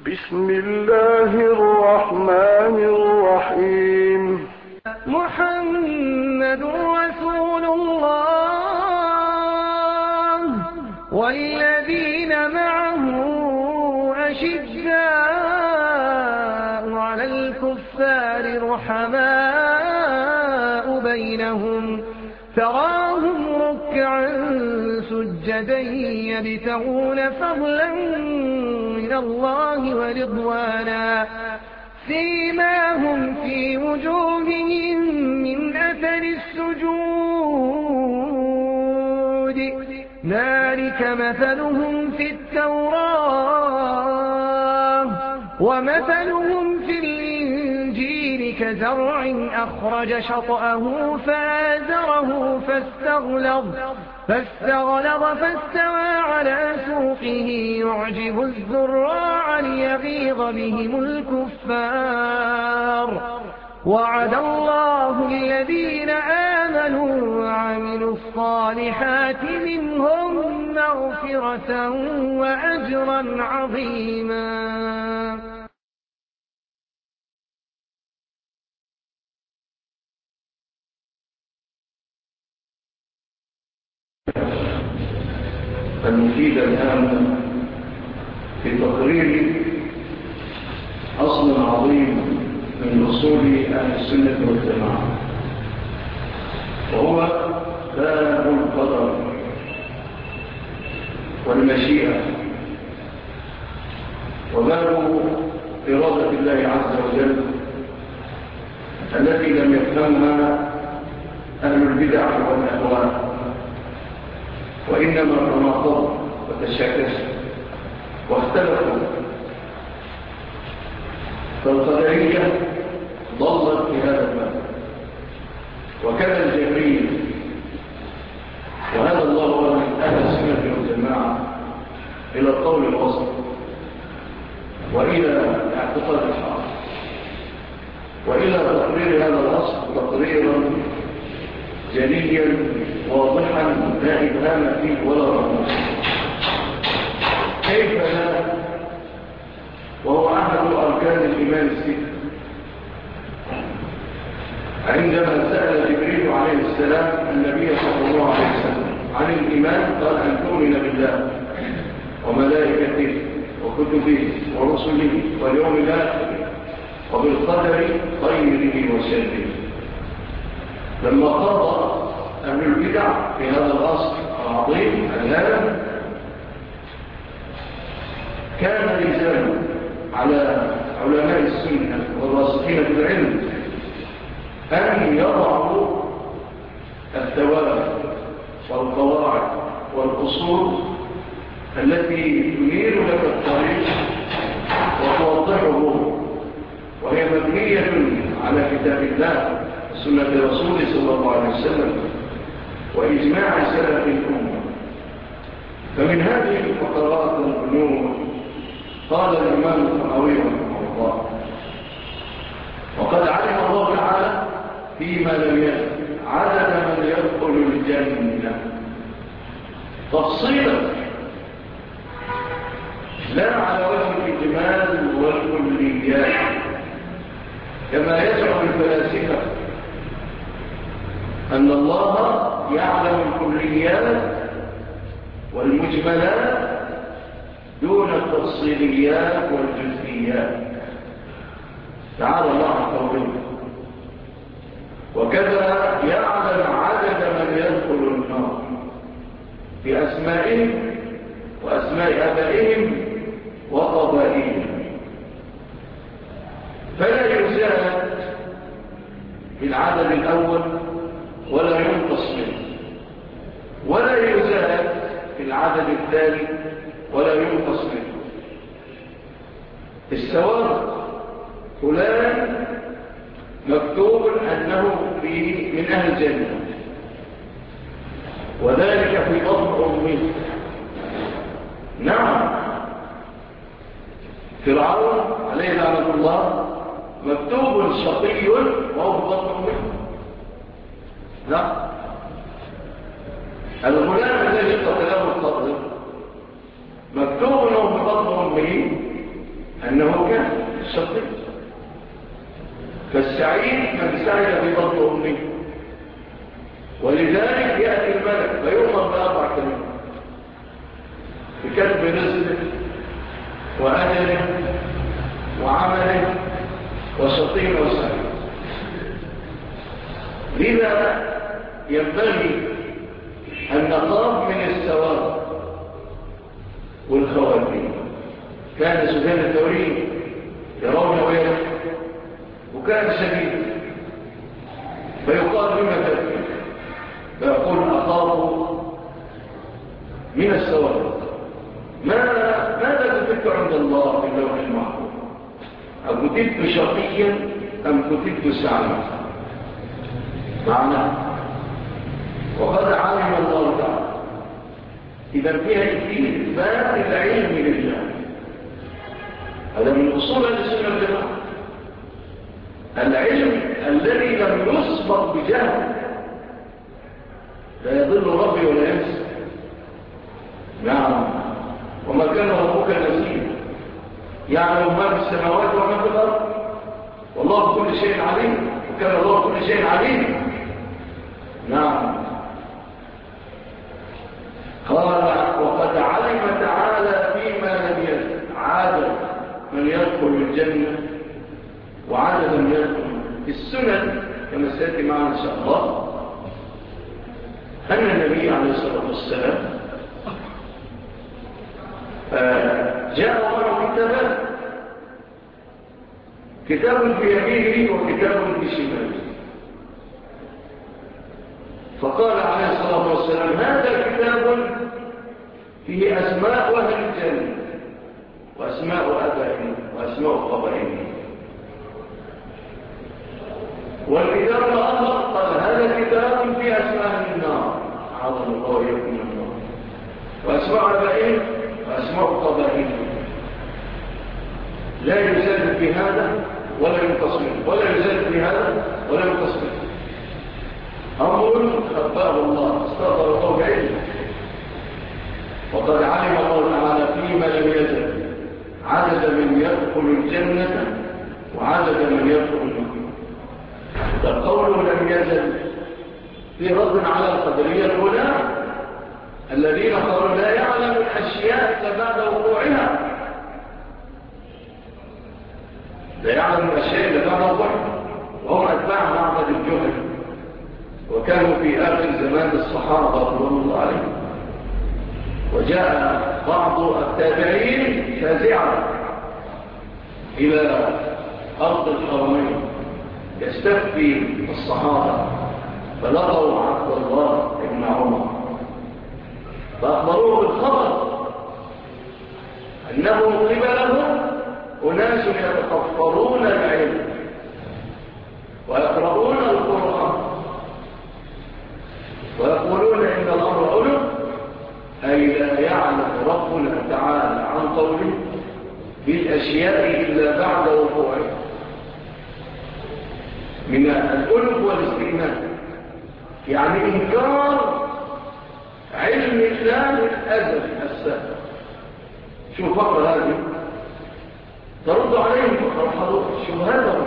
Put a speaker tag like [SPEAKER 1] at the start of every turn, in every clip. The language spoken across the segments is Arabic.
[SPEAKER 1] بسم الله الرحمن الرحيم.
[SPEAKER 2] محمد رسول الله والذين معه أشداء على الكفار رحماء بينهم تراهم ركعا سجدا يبتغون فضلا من الله ورضوانا سيماهم في وجوههم من أثر السجود ذلك مثلهم في التوراة ومثلهم في الإنجيل كزرع أخرج شطأه فآزره فاستغلظ فاستوى على سوقه يعجب الزراع ليغيظ بهم الكفار وعد الله الذين آمنوا وعملوا الصالحات منهم مغفرة وأجرا عظيما.
[SPEAKER 3] المفيد الآن في تقرير أصل عظيم من أصول أهل السنة والجماعة، وهو باب القدر والمشيئة وباب إرادة الله عز وجل التي لم يفهمها أهل البدع والأهواء، وإنما تناقضوا وتشاكسوا واختلفوا. فالقدرية ضلت في هذا الباب، وكذا الجبرية، وهذا الله من أهل السنة والجماعة إلى القول الوسط وإلى اعتقاد الحق وإلى تقرير هذا الأصل تقريرا جليا واضحا لا إبهام فيه ولا رموز. كيف لا وهو أحد أركان الإيمان الستة؟ عندما سأل جبريل عليه السلام النبي صلى الله عليه وسلم عن الإيمان قال أن تؤمن بالله وملائكته وكتبه ورسله واليوم الآخر وبالقدر خيره وشره. لما قضى أهل البدع في هذا الأصل العظيم الهام كان لزاما على علماء السنة والراسخين في العلم أن يضعوا الثوابت والقواعد والأصول التي تنير لك الطريق وتوضحه، وهي مبنية على كتاب الله سنة رسوله صلى الله عليه وسلم وإجماع سلف الأمة. فمن هذه الفقرات والبنود قال الإمام الطحاوي رحمه الله: وقد علم الله تعالى فيما لم يزل عدد من يدخل الجنة تفصيلا لا على وجه الإجمال والكليات كما يزعم الفلاسفة أن الله يعلم الكليات والمجملات دون التفصيليات والجزئيات. تعالى الله عن قوله. وكذا يعلم عدد من يدخل النار بأسمائهم وأسماء آبائهم وقبائلهم، فلا يزاد بالعدد الأول ولا ينقص منه، ولا يزاد بالعدد الثاني ولا ينقص منه. الثواب فلان مكتوب أنه من أهل الجنة، وذلك في بطن أمه. نعم، فرعون عليه لعنة الله مكتوب شقي وهو في بطن أمه. لا، الغلام الذي قتله القتل مكتوب له في بطن أمه أنه كان شقي. فالسعيد من سعد ببطن أمه، ولذلك يأتي الملك فيؤمر بأربع كلمات: بكتب رزقه وأجله وعمله وشقي أو سعيد. لذا ينبغي أن نخاف من الثواب والخواتيم. كان سفيان الثوري يرون ويرى وكان شديد، فيقال بما تفكر، فيقول أخاف من الثواب. ماذا كتبت عند الله في اللوح المحفوظ؟ أكتبت شقيا أم كتبت سعيدا؟ معنى وقد علم الله تعالى. إذا فيها إثبات العلم لله، هذا من أصول السنة والجماعة. العلم الذي لم يسبق بجهل لا يضل ربي ولا ينسى. نعم، وما كان ربك نسيا، يعلم ما في السماوات وما في الأرض، والله كل شيء عليم، وكان الله كل شيء عليم. نعم. قال وقد علم تعالى فيما لم يزل عدد من يدخل الجنة وعدد من يدخل السنن، كما سيأتي معنا إن شاء الله، أن النبي عليه الصلاة والسلام جاء معه كتابان، كتاب في يمينه وكتاب في شماله. فقال عليه الصلاة والسلام: هذا كتاب فيه أسماء أهل الجنة وأسماء أبائهم وأسماء قبائلهم. والكتاب الآخر قال: هذا كتاب فيه أسماء أهل النار، أعاذنا الله وإياكم من النار، وأسماء أبائهم وأسماء قبائلهم. لا يزال في هذا ولا ينقص منه، ولا يزال في هذا ولا ينقص منه. أمر خباه الله، استغفر الله بعلمه. وقد علم الله تعالى فيما لم يزل عدد من يدخل الجنة وعدد من يدخل النار. فقوله لم يزل في رد على القدرية الأولى الذين قالوا لا يعلم الأشياء إلا بعد وقوعها، لا يعلم الأشياء إلا بعد وقوعها، وهم أتباع معبد الجهل، وكانوا في آخر زمان الصحابة رضي الله عليهم. وجاء بعض التابعين فزعا إلى أرض الحرمين يستفتي الصحابة، فلقوا عبد الله بن عمر فأخبروه بالخبر أنه قبلهم أناس يتطفرون العلم ويقرؤون القرآن ويقولون إن الأمر علم، أي لا يعلم ربنا تعالى عن قوله بالأشياء إلا بعد وقوعها، من الألف والاستئناف، يعني إنكار علم الله الأزل السابق. شو فقر هذه ترد عليهم فقر شبهات،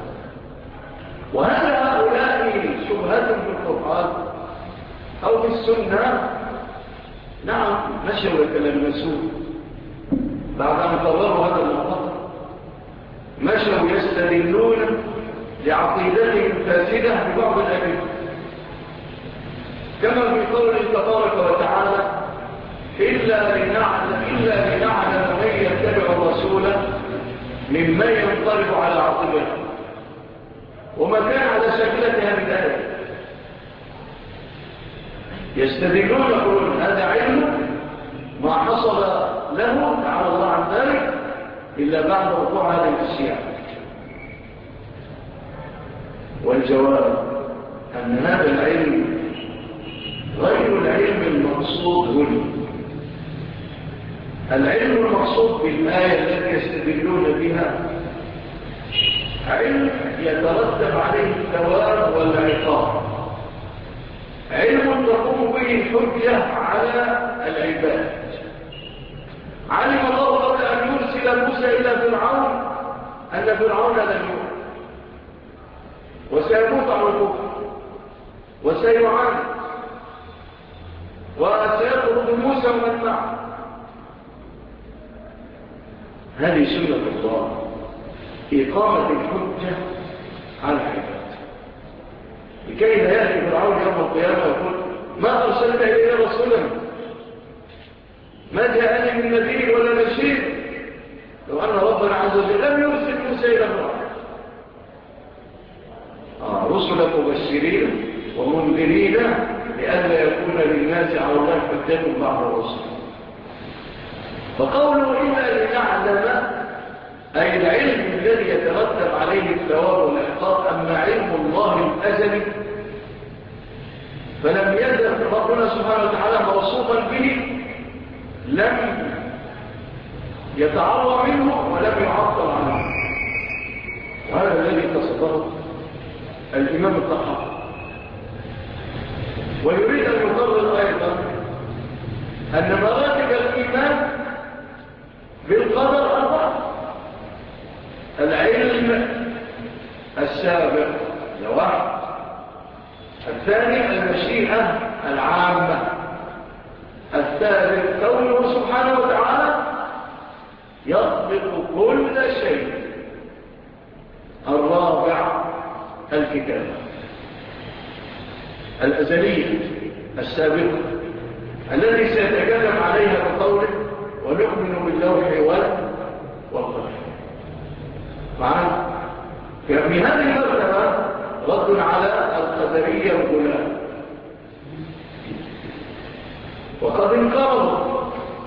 [SPEAKER 3] وهل هؤلاء شبهات في القرآن أو في السنة؟ نعم، مشوا لك المسؤول بعد أن قرروا هذا المقطع، مشوا يستدلون لعقيدتهم فاسدة ببعض الأدلة، كما في قوله تبارك وتعالى: إلا لنعلم من يتبع الرسول ممن ينقلب على عقبه. وما كان على شكلتها من الآية يستدلون يقولون هذا علم ما حصل له تعالى الله عن ذلك إلا بعد وقوع هذه الأشياء. والجواب أن هذا العلم غير العلم المقصود هنا. العلم المقصود بالآية التي يستدلون بها علم يترتب عليه الثواب والعقاب، علم تقوم به الحجة على العباد. علم الله قبل أن يرسل موسى إلى فرعون أن فرعون لن يؤمن وسيموت على الكفر وسيعاني وسيطرد موسى ومن معه. هذه سنة الله، إقامة الحجة على العباد، لكي لا يأتي فرعون يوم القيامة ويقول ما أرسلت إليه رسولا، ما جاءني من نذير ولا بشير، لو أن ربنا عز وجل لم يرسل موسى إلى فرعون. رسلا مبشرين ومنذرين لئلا يكون للناس على الله حجة بعد الرسل. فقوله إلا لنعلم أي العلم الذي يترتب عليه الثواب والعقاب، أما علم الله الأزلي فلم يزل ربنا سبحانه وتعالى موصوفا به، لم يتعرض منه ولم يعطل عنه. وهذا الذي تصدره الإمام الطحاوي. ويريد أن يقرر أيضا أن مراتب الإيمان بالقدر أربعة: العلم السابق لواحد، الثاني المشيئة العامة، الثالث قوله سبحانه وتعالى يخلق كل شيء، الرابع الكتاب الأزلية السابقة الذي سيتكلم عليها بقوله ونؤمن باللوح والقلم. معنا في هذه المرتبة رد على القدرية الغلاة، وقد انقرضوا،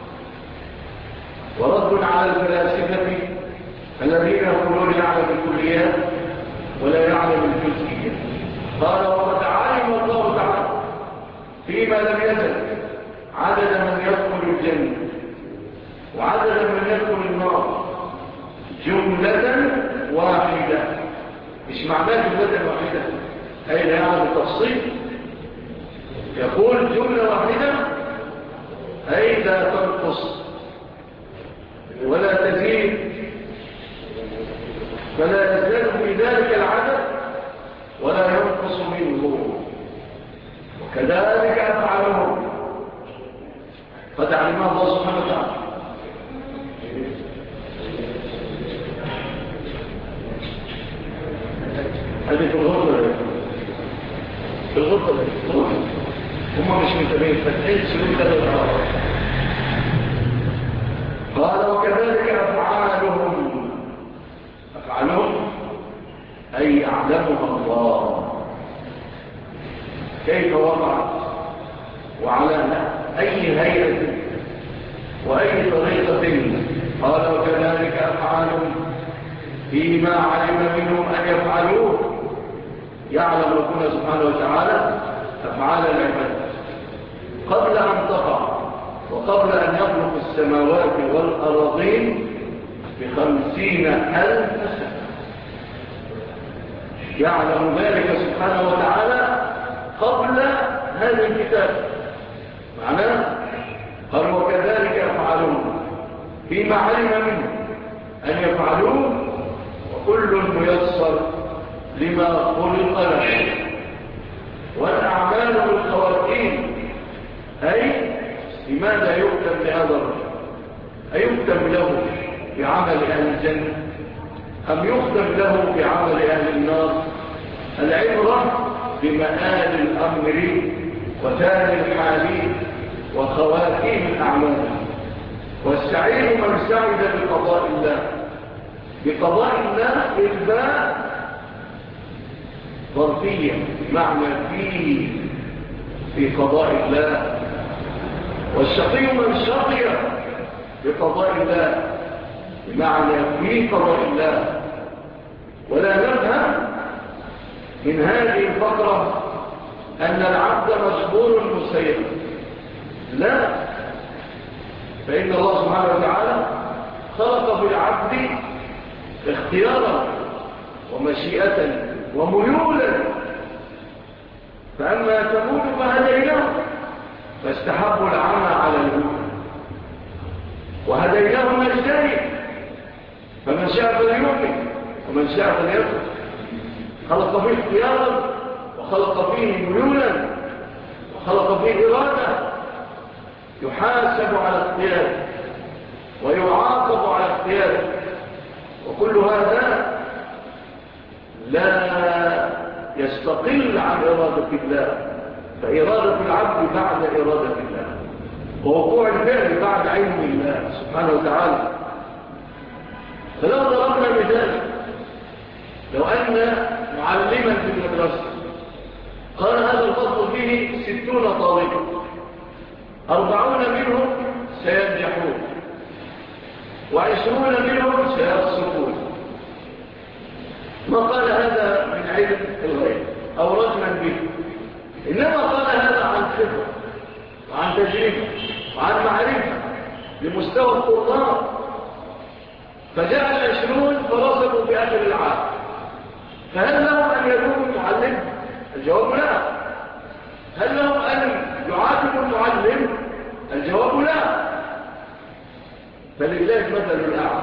[SPEAKER 3] ورد على الفلاسفة الذين يقولون يعلم الكليات ولا يعلم الجزئيات. قال وقد علم الله تعالى فيما لم يزل عدد من يدخل الجنة وعدد من يدخل النار جملة واحدة. مش معناه جملة واحدة أي لا يعلم التفصيل، يقول جملة واحدة أي لا تنقص ولا تزيد، فلا يزال في ذلك العدد ولا ينقص منه. وكذلك أفعالهم قد علمها الله سبحانه وتعالى. هذه في الغرفة في الغرفة هم مش منتبهين فتحين سلوك هذا. قال وكذلك أفعالهم أي يعلمها الله كيف وقعت وعلى أي هيئة وأي طريقة. قال وكذلك أفعالهم فيما علم منهم أن يفعلوه. يعلم ربنا سبحانه وتعالى أفعال العباد قبل أن تقع وقبل أن يخلق السماوات والأراضين ب50,000 سنة. يعلم ذلك سبحانه وتعالى قبل هذا الكتاب. معناه قال وكذلك يفعلون فيما علم منه أن يفعلوه وكل ميسر لما خلق له. والأعمال بالخواتيم أي لماذا يكتب لهذا الرجل؟ أيكتب له بعمل أهل الجنة أم يكتب له بعمل أهل النار؟ العبرة بمآل الأمر وتالي الحال وخواتيم الأعمال. والسعيد من سعد بقضاء الله. بقضاء الله الباء ظرفية معنى في قضاء الله. والشقي من شقي بقضاء الله بمعنى في قضاء الله. ولا نفهم من هذه الفقرة أن العبد مجبور مسير، لا، فإن الله سبحانه وتعالى خلق بالعبد اختيارا ومشيئة وميولا. فأما تموت فهديناه فاستحبوا العمى على الهدى وهديناه النجدين فمن شاء فليؤمن ومن شاء فليكفر. خلق فيه اختيارا وخلق فيه ميولا وخلق فيه إرادة، يحاسب على اختياره ويعاقب على اختياره، وكل هذا لا يستقل عن إرادة الله، فإرادة العبد بعد إرادة الله، ووقوع الفعل بعد علم الله سبحانه وتعالى. فلو ضربنا مثال، لو أن معلما في المدرسة قال هذا الفصل فيه 60 طالبا، 40 منهم سينجحون و20 منهم سيسقطون، ما قال هذا من علم الغيب أو رجما به، إنما قال هذا عن خبرة وعن تجربة وعن معرفة لمستوى الطلاب، فجاء 20 فرصدوا في آخر العام، فهل لهم أن يكونوا المعلم؟ الجواب لا. هل لهم أن يعاتبوا المعلم؟ الجواب لا. فلله مثل الأعلى.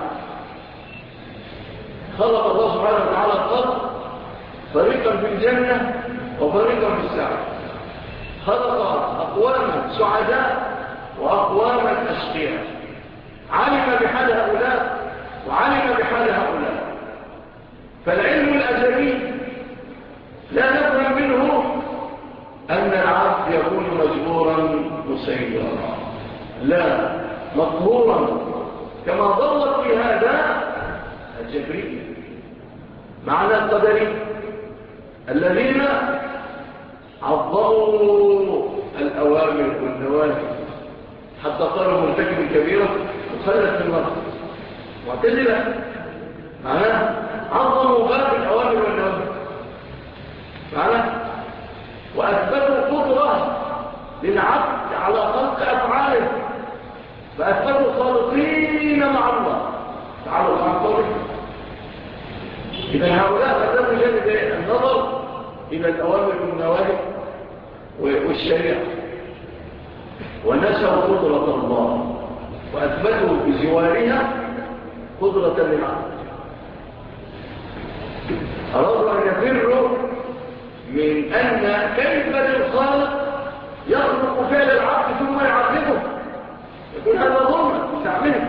[SPEAKER 3] خلق الله سبحانه وتعالى الخلق فريقا في الجنة وفريقا في السعر، خلق أقواما سعداء وأقواما أشقياء، علم بحال هؤلاء وعلم بحال هؤلاء. فالعلم الأزلي لا نفهم منه أن العبد يكون مجبورا مسيرا، لا، مقهورا، كما ضلت في هذا الجبري معنى القدري الذين عظموا الأوامر والنواهي حتى قالوا مرتكب الكبيرة وخلت في النار، معتزلة معناه عظموا باب الأوامر والنواهي معناه، وأثبتوا قدرة للعبد على خلق أفعاله، فأثبتوا خالقين مع الله تعالوا عن قوله. إذا هؤلاء قدموا جانب النظر إلى الأوامر والنواهي والشريعة، ونسوا قدرة الله وأثبتوا بجوارها قدرة للعبد. أرادوا أن يفروا من أن كلمة الخالق يخلق فعل العبد ثم يعذبه، يقول هذا ظلم يستعمله،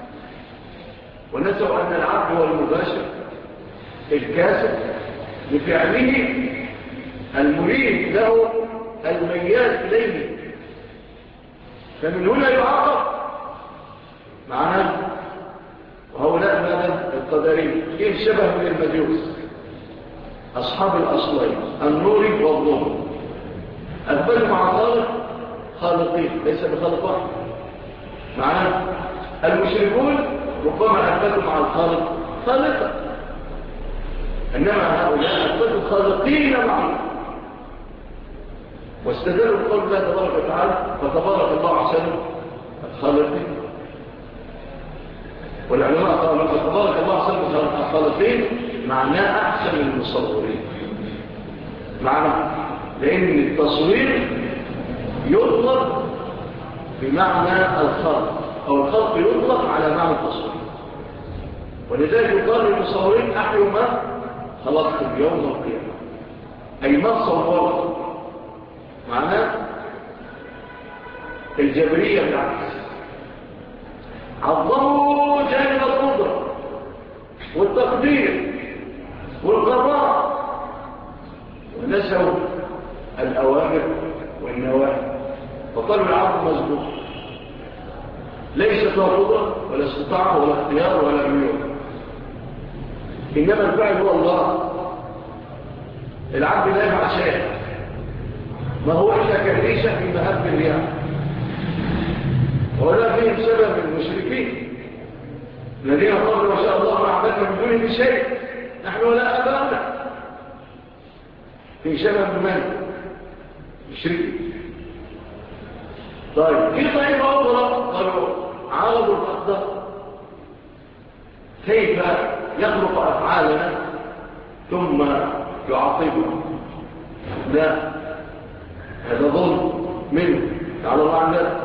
[SPEAKER 3] ونسوا أن العبد هو المباشر الكاسب لفعله المريد له الميال إليه، فمن هنا يعاقب معناه. وهؤلاء ماذا؟ القدرين. كيف شبه من المجوس أصحاب الأصلين النور والظلم، أثبتوا مع خالق خالقين ليس بخالق واحد معناه. المشركون ربما أثبتوا مع الخالق خالقا، إنما هؤلاء أثبتوا خالقين معه، واستدلوا بقول الله تبارك وتعالى فتبارك الله أحسن الخالقين. والعلماء قالوا فتبارك الله أحسن الخالقين معناه أحسن المصورين، معناه لأن التصوير يطلق بمعنى الخلق، أو الخلق يطلق على معنى التصوير، ولذلك يقال للمصورين أحيوا ما خلقتم يوم القيامة، أي ما صورت. معناه الجبرية بالعكس، عظموا جانب القدرة والتقدير والقضاء، ونسوا الأوامر والنواهي، فقالوا العبد مزبوط ليست له قدرة ولا استطاعة ولا اختيار ولا ميول، إنما الفعل هو الله. العبد لا يفعل شيء، ما هو إلا كريشة في مهب الرياح، ولا فيهم سبب المشركين الذين قالوا ما شاء الله ما عبدنا من دونه شيء نحن ولا أبانا، في سبب من مشركين. طيب في طريقة أخرى قالوا عارضوا الأقدار، كيف يخلق أفعالنا ثم يعاقبنا؟ لا، هذا ظلم منه تعالى الله عن ذلك.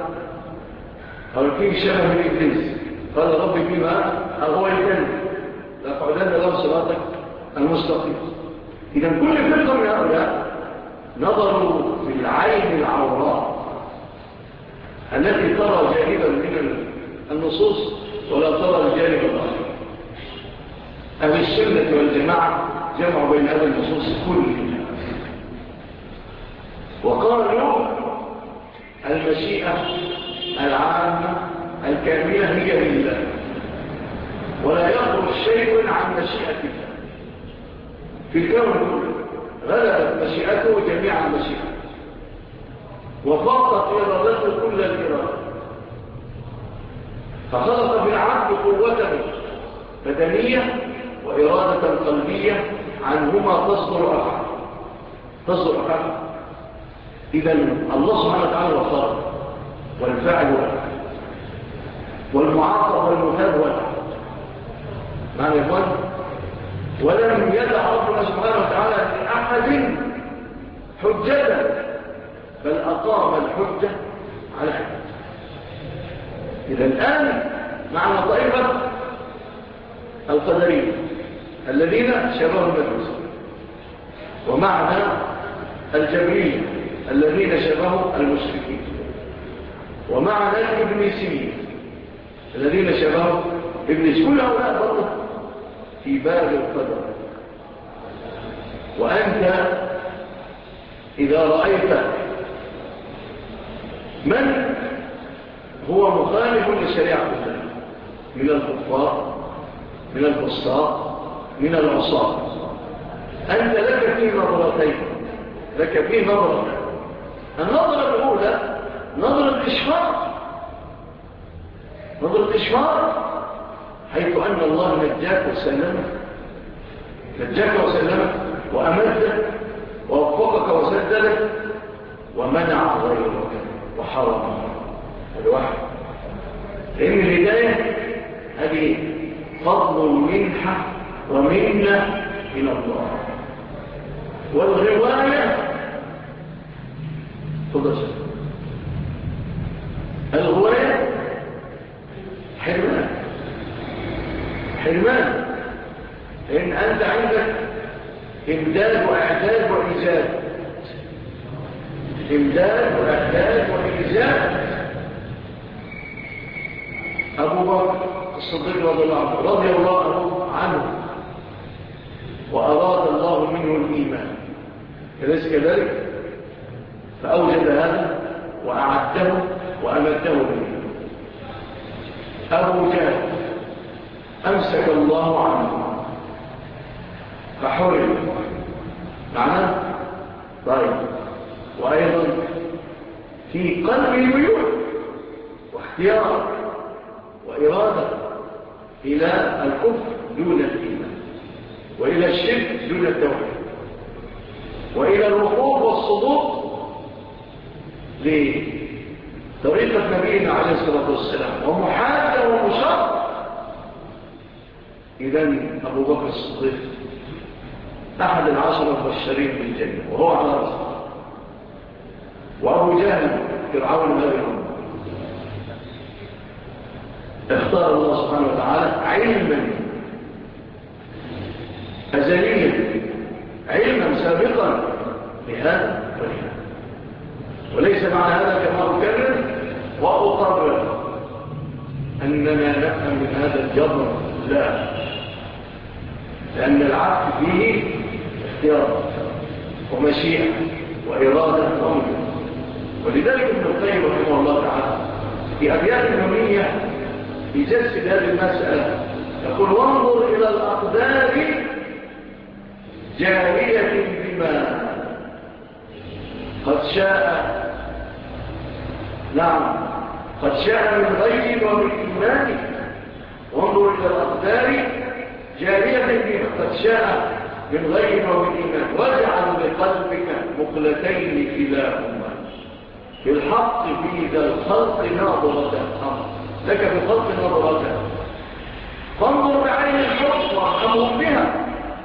[SPEAKER 3] قال فيه شبه من إبليس، قال ربي فيما أغويتني لأقعدن الله صراطك المستقيم. إذا كل فرقة من هؤلاء نظروا في العين العوراء التي ترى جانبا من النصوص ولا ترى الجانب الآخر. أهل السنة والجماعة جمعوا بين هذه النصوص كلها وقالوا المشيئة العامة الكاملة هي لله، ولا يخرج شيء عن مشيئة الله في الكون كله. غلبت مشيئته جميع المشيئة وفاقت إرادته كل الإرادة، فخلق في العبد قوته بدنية وإرادة قلبية عنهما تصدر أفعال. إذا الله سبحانه وتعالى هو الخالق والفاعل والمعاقب والمثاب معنى يا إخوان. ولم يدع ربنا سبحانه وتعالى لأحد حجة، بل أقام الحجة على أحد. إذا الآن معنا طائفة القدرية الذين شبهوا المجوس، ومعنا الجبرية الذين شبهوا المشركين، ومعنا الإبليسيين الذين شبهوا إبليس. كل هؤلاء برضه في باب القدر. وأنت إذا رأيت من هو مخالف لشريعة الله من الكفار من الفساق من العصاة، أنت لك فيه نظرتين. النظرة الأولى نظرة إشفاق، حيث أن الله نجاك وسلمك وأمدك ووفقك وسددك ومنع غيرك وحرمك. هذا واحد. لأن الهداية هذه فضل منحة ومنة من الله. والغواية الغواية حرمان. إن أنت عندك إمداد وإعداد وإيجاد. أبو بكر الصديق رضي الله عنه وأراد الله منه الإيمان، أليس كذلك؟ فأوجد هذا وأعده وأمده به. أبو جهل أمسك الله عنه فحرم معناه طيب. وأيضا في قلب الميول واختيار وإرادة إلى الكفر دون الإيمان، وإلى الشرك دون التوحيد، وإلى الركوب والصدوق لطريقة نبينا عليه الصلاة والسلام ومحادة ومشاق. إذن أبو بكر الصديق أحد العشرة المبشرين بالجنة وهو على رأسه. وأبو جهل فرعون هذه اختار الله سبحانه وتعالى علما أزليا، علما سابقا لهذا ولهذا. وليس معنى هذا كما أكرر وأقرر أننا نفهم من هذا الجبر، لا، لأن العقل فيه اختيار ومشيئة وإرادة ومجد. ولذلك ابن القيم رحمه الله تعالى في أبيات نونية يجسد هذه المسألة يقول: وانظر إلى الأقدار جارية بما قد شاء، نعم قد شاء من غيب ومن إيمان. وانظر إلى الأقدار جارية بما قد شاء من غيب ومن إيمان، واجعل بقلبك مقلتين كلاهما بالحق في ذا الخلق ناظرة الأمر، لك بخلق ناظرة. فانظر بعين الحق وارحمهم بها.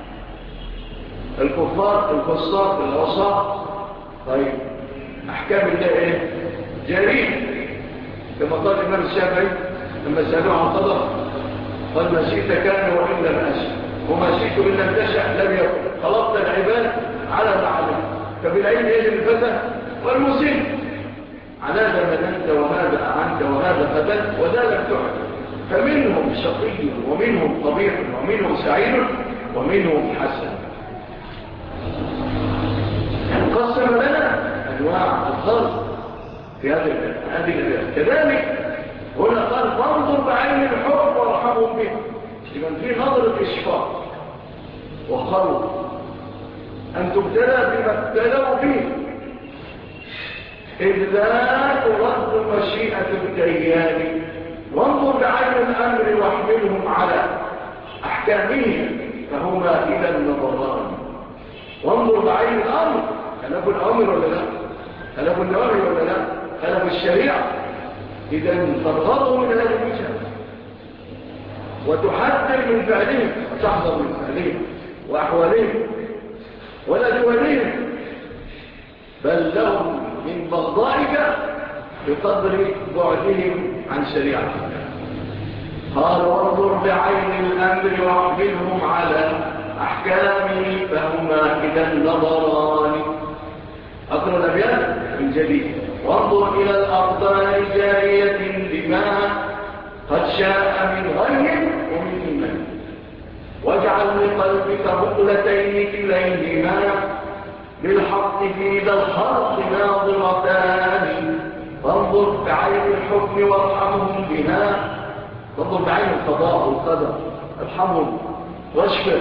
[SPEAKER 3] الكفار الفساق العصاة، طيب أحكام الله إيه؟ جارية، كما قال الإمام الشافعي لما سألوه عن قدر قال: ما شئت كان وإن لم أشأ. وما شئت إن لم تشأ لم يكن، خلقت العباد على ما علمت، فبالعلم يجب الفتى والمسن، على هذا مننت وهذا أعنت وهذا فتت وذا لم تعد، فمنهم شقي ومنهم قبيح ومنهم سعيد ومنهم حسن. قسم لنا أنواع الخلق في هذه الآيات. كذلك هنا قال فانظر بعين الحب وارحمهم به، لمن في نظرة إشفاق وخلق أن تبتلى بما ابتلوا به، إذ لا ترد مشيئة الديان، وانظر بعين الأمر واحملهم على أحكامه فهما إلى النظران. وانظر بعين الأمر، هل أبو الأمر ولا لا؟ هل أبو النواهي ولا لا؟ هل أبو الشريعة؟ إذا تبغضوا من هذه الوجهة وتحذر من فعلهم وتحذر من فعلهم وأحوالهم ولا دولهم، بل لهم من بغضائك بقدر بعدهم عن شريعتك. قال وانظر بعين الأمر واحملهم على أحكامه فهما إلى النظران. أقرأ الأبيات من جديد. وانظر إلى الأرضان جارية لما قد شاء من غي ومن إيمان، واجعل لقلبك مقلتين كليهما بالحق في ذا الخلق ناظرتان. فانظر بعين الحكم وارحمهم بها، فانظر بعين القضاء والقدر ارحمهم واشفق،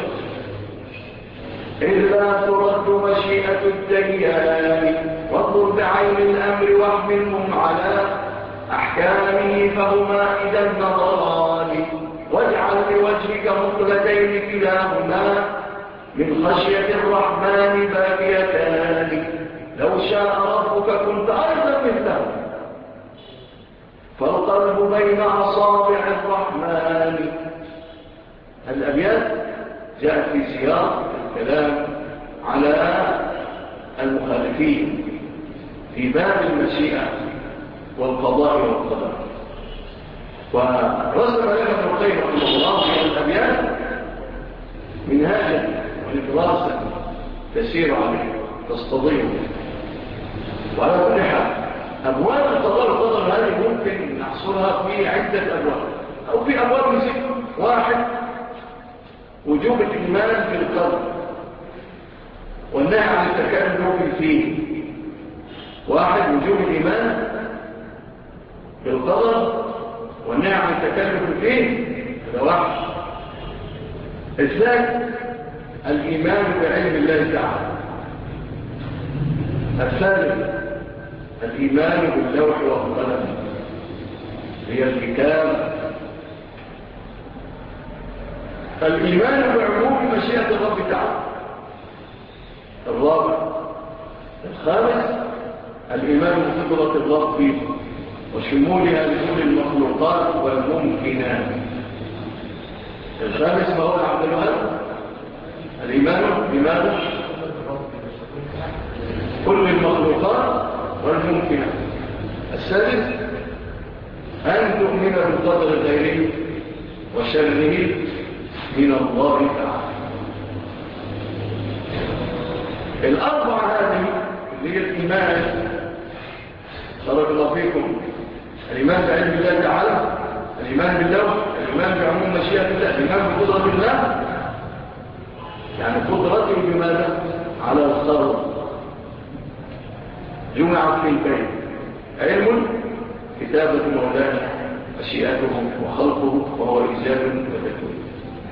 [SPEAKER 3] إلا ترد مشيئة الديان. وانظر بعين الأمر واحملهم على أحكامه فهما إذا النظران، واجعل لوجهك مقلتين كلاهما من خشية الرحمن باكيتان. لو شاء ربك كنت أيضا مثله، فالقلب بين أصابع الرحمن. الأبيات جاءت في سياق الكلام على المخالفين في باب المشيئة والقضاء والقدر. ورسم لك ابن القيم رحمه الله في الأبيات منهاجا ودراسة تسير عليه تستضيف. وعلى كل حال أبواب القضاء والقدر هذه ممكن نحصرها في عدة أبواب أو في أبواب ست. واحد وجوب الإيمان بالقدر والنهي عن التكلف فيه. واحد وجوب الإيمان بالقدر والنهي عن التكلف فيه، هذا واحد. الثاني الإيمان بعلم الله تعالى. الثالث الإيمان باللوح والقلم هي الكتاب. الإيمان بعموم مشيئة الرب تعالى. الرابع. الخامس الإيمان بقدرة الرب فيه وشمولها لكل المخلوقات والممكنات. الخامس ما هو عبد الوهاب الإيمان بماذا؟ كل المخلوقات والممكنات. السادس أن تؤمن بالقدر غيره وشره من الله تعالى. الأربع هذه اللي هي الإيمان، بارك الله فيكم، الإيمان بعلم الله تعالى، الإيمان باللوح، الإيمان بعموم مشيئة الله، الإيمان بقدرة الله، يعني قدرته بماذا؟ على الخلق، جمعت في البيت علم كتابة مولانا مشيئته وخلقه وهو إيجاد وتكوين.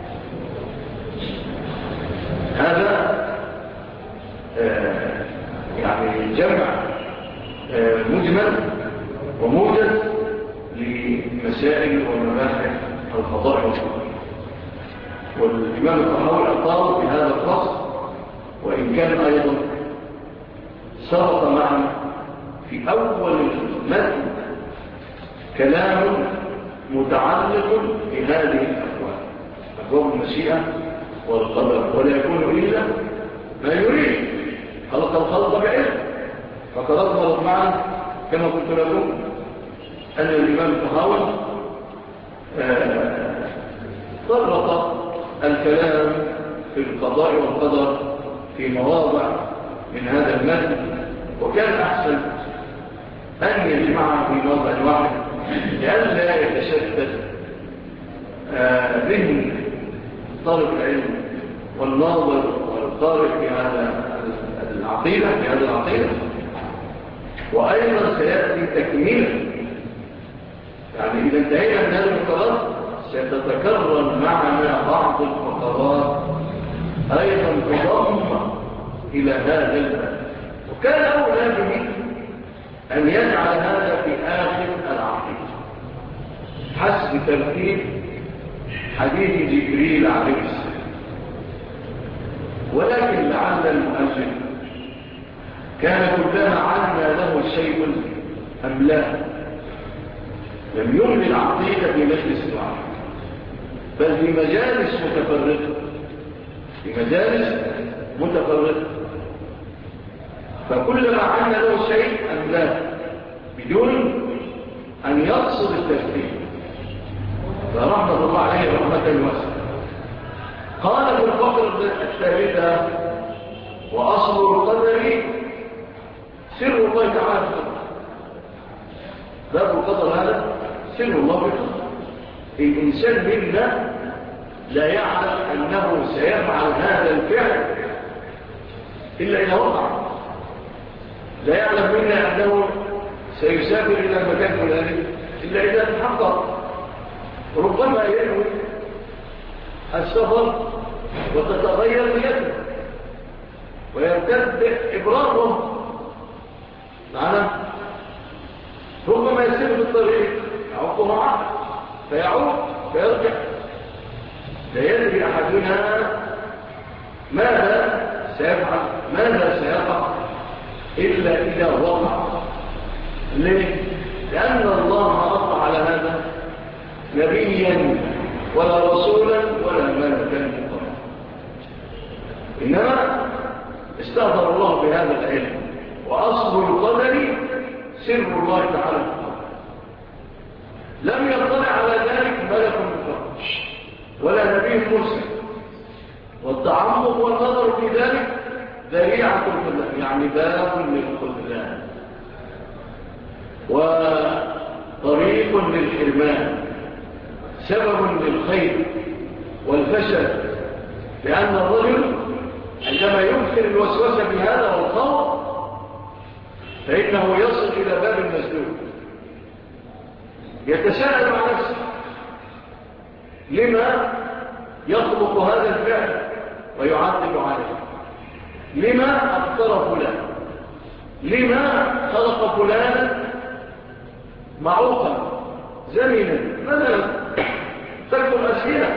[SPEAKER 3] هذا يعني جمع مجمل وموجز لمسائل ومباحث القضاء والقدر. والإمام الطحاوي أطال في هذا الفصل، وإن كان أيضا سبق معنا في أول المتن كلام متعلق بهذه الأبواب، أبواب المشيئة والقدر، ولا يكون إلا ما يريد. خلق الخلق بعلم، فقد أظهرت معنا كما قلت لكم أن الإمام الطحاوي طرق الكلام في القضاء والقدر في مواضع من هذا المتن، وكان أحسن أن يجمعها في موضع واحد لئلا يتشتت ذهن طالب العلم والناظر والقارئ في هذا العقيدة، وأيضا سيأتي تكميلا. يعني إذا انتهينا من هذا المقررات ستتكرر معنا بعض الفقرات أيضا تضم إلى هذا الباب، وكان أولى به أن يجعل هذا في آخر العقيدة حسب ترتيب حديث جبريل عليه السلام. ولكن لعل المؤلف كان كلما عنا له شيء أملاه لم يمل العقيدة في مجلس واحد، بل في مجالس متفرقة، فكلما عنا له شيء أملاه بدون أن يقصد الترتيب، فرحمة الله عليه رحمة واسعة. قال في الفقرة الثالثة: وأصل القدر سر الله تعالى. باب القدر هذا سر الله بالقدر. الإنسان منا لا يعلم أنه سيفعل هذا الفعل إلا إذا وقع، لا يعلم منا أنه سيسافر إلى المكان فلاني إلا إذا تحقق. ربما ينوي السفر وتتغير نيته ويرتد إبرامه معنا، ربما يسير في الطريق يعوق معه فيعود فيرجع. لا يدري أحدنا ماذا سيفعل ماذا سيقع إلا إذا وقع. ليه؟ لأن الله ما أطلع على هذا نبيا ولا رسولا ولا ملكا مقربا، إنما استأثر الله بهذا العلم. وأصل القدر سر الله تعالى، لم يطلع على ذلك ملك مقرب ولا نبي مرسل، والتعمق والنظر في ذلك ذريعة الخذلان، يعني باب للخذلان وطريق للحرمان، سبب للخير والفشل. لأن الرجل عندما يدخل الوسوسة بهذا والخوف فإنه يصل إلى باب المسدود، يتساءل مع نفسه: لما يخلق هذا الفعل ويعذب عليه؟ لما أبطر فلان؟ لما خلق فلان معوقا زمينا مثلا؟ تكون أسئلة.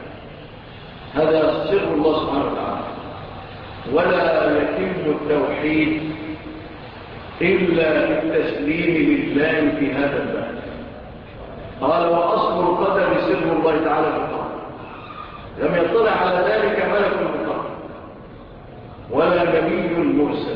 [SPEAKER 3] هذا سر الله سبحانه وتعالى، ولا يتم التوحيد إلا بالتسليم لله في هذا الباب. قال: وأصل القدر سر الله تعالى في القدر، لم يطلع على ذلك ملك مقرب ولا نبي مرسل.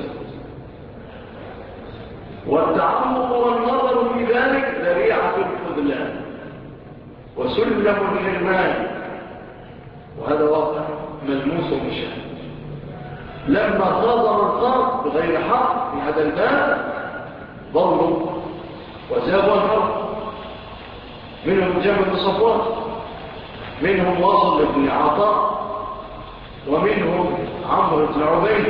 [SPEAKER 3] والتعمق والنظر في ذلك ذريعة الخذلان وسلم الحرمان، وهذا واقع ملموس بالشهر. لما خاض من خاض بغير حق في هذا الباب ضلوا وزابوا الحرب. منهم جابر بن صفوان، منهم واصل بن عطاء، ومنهم عمرو بن عبيد،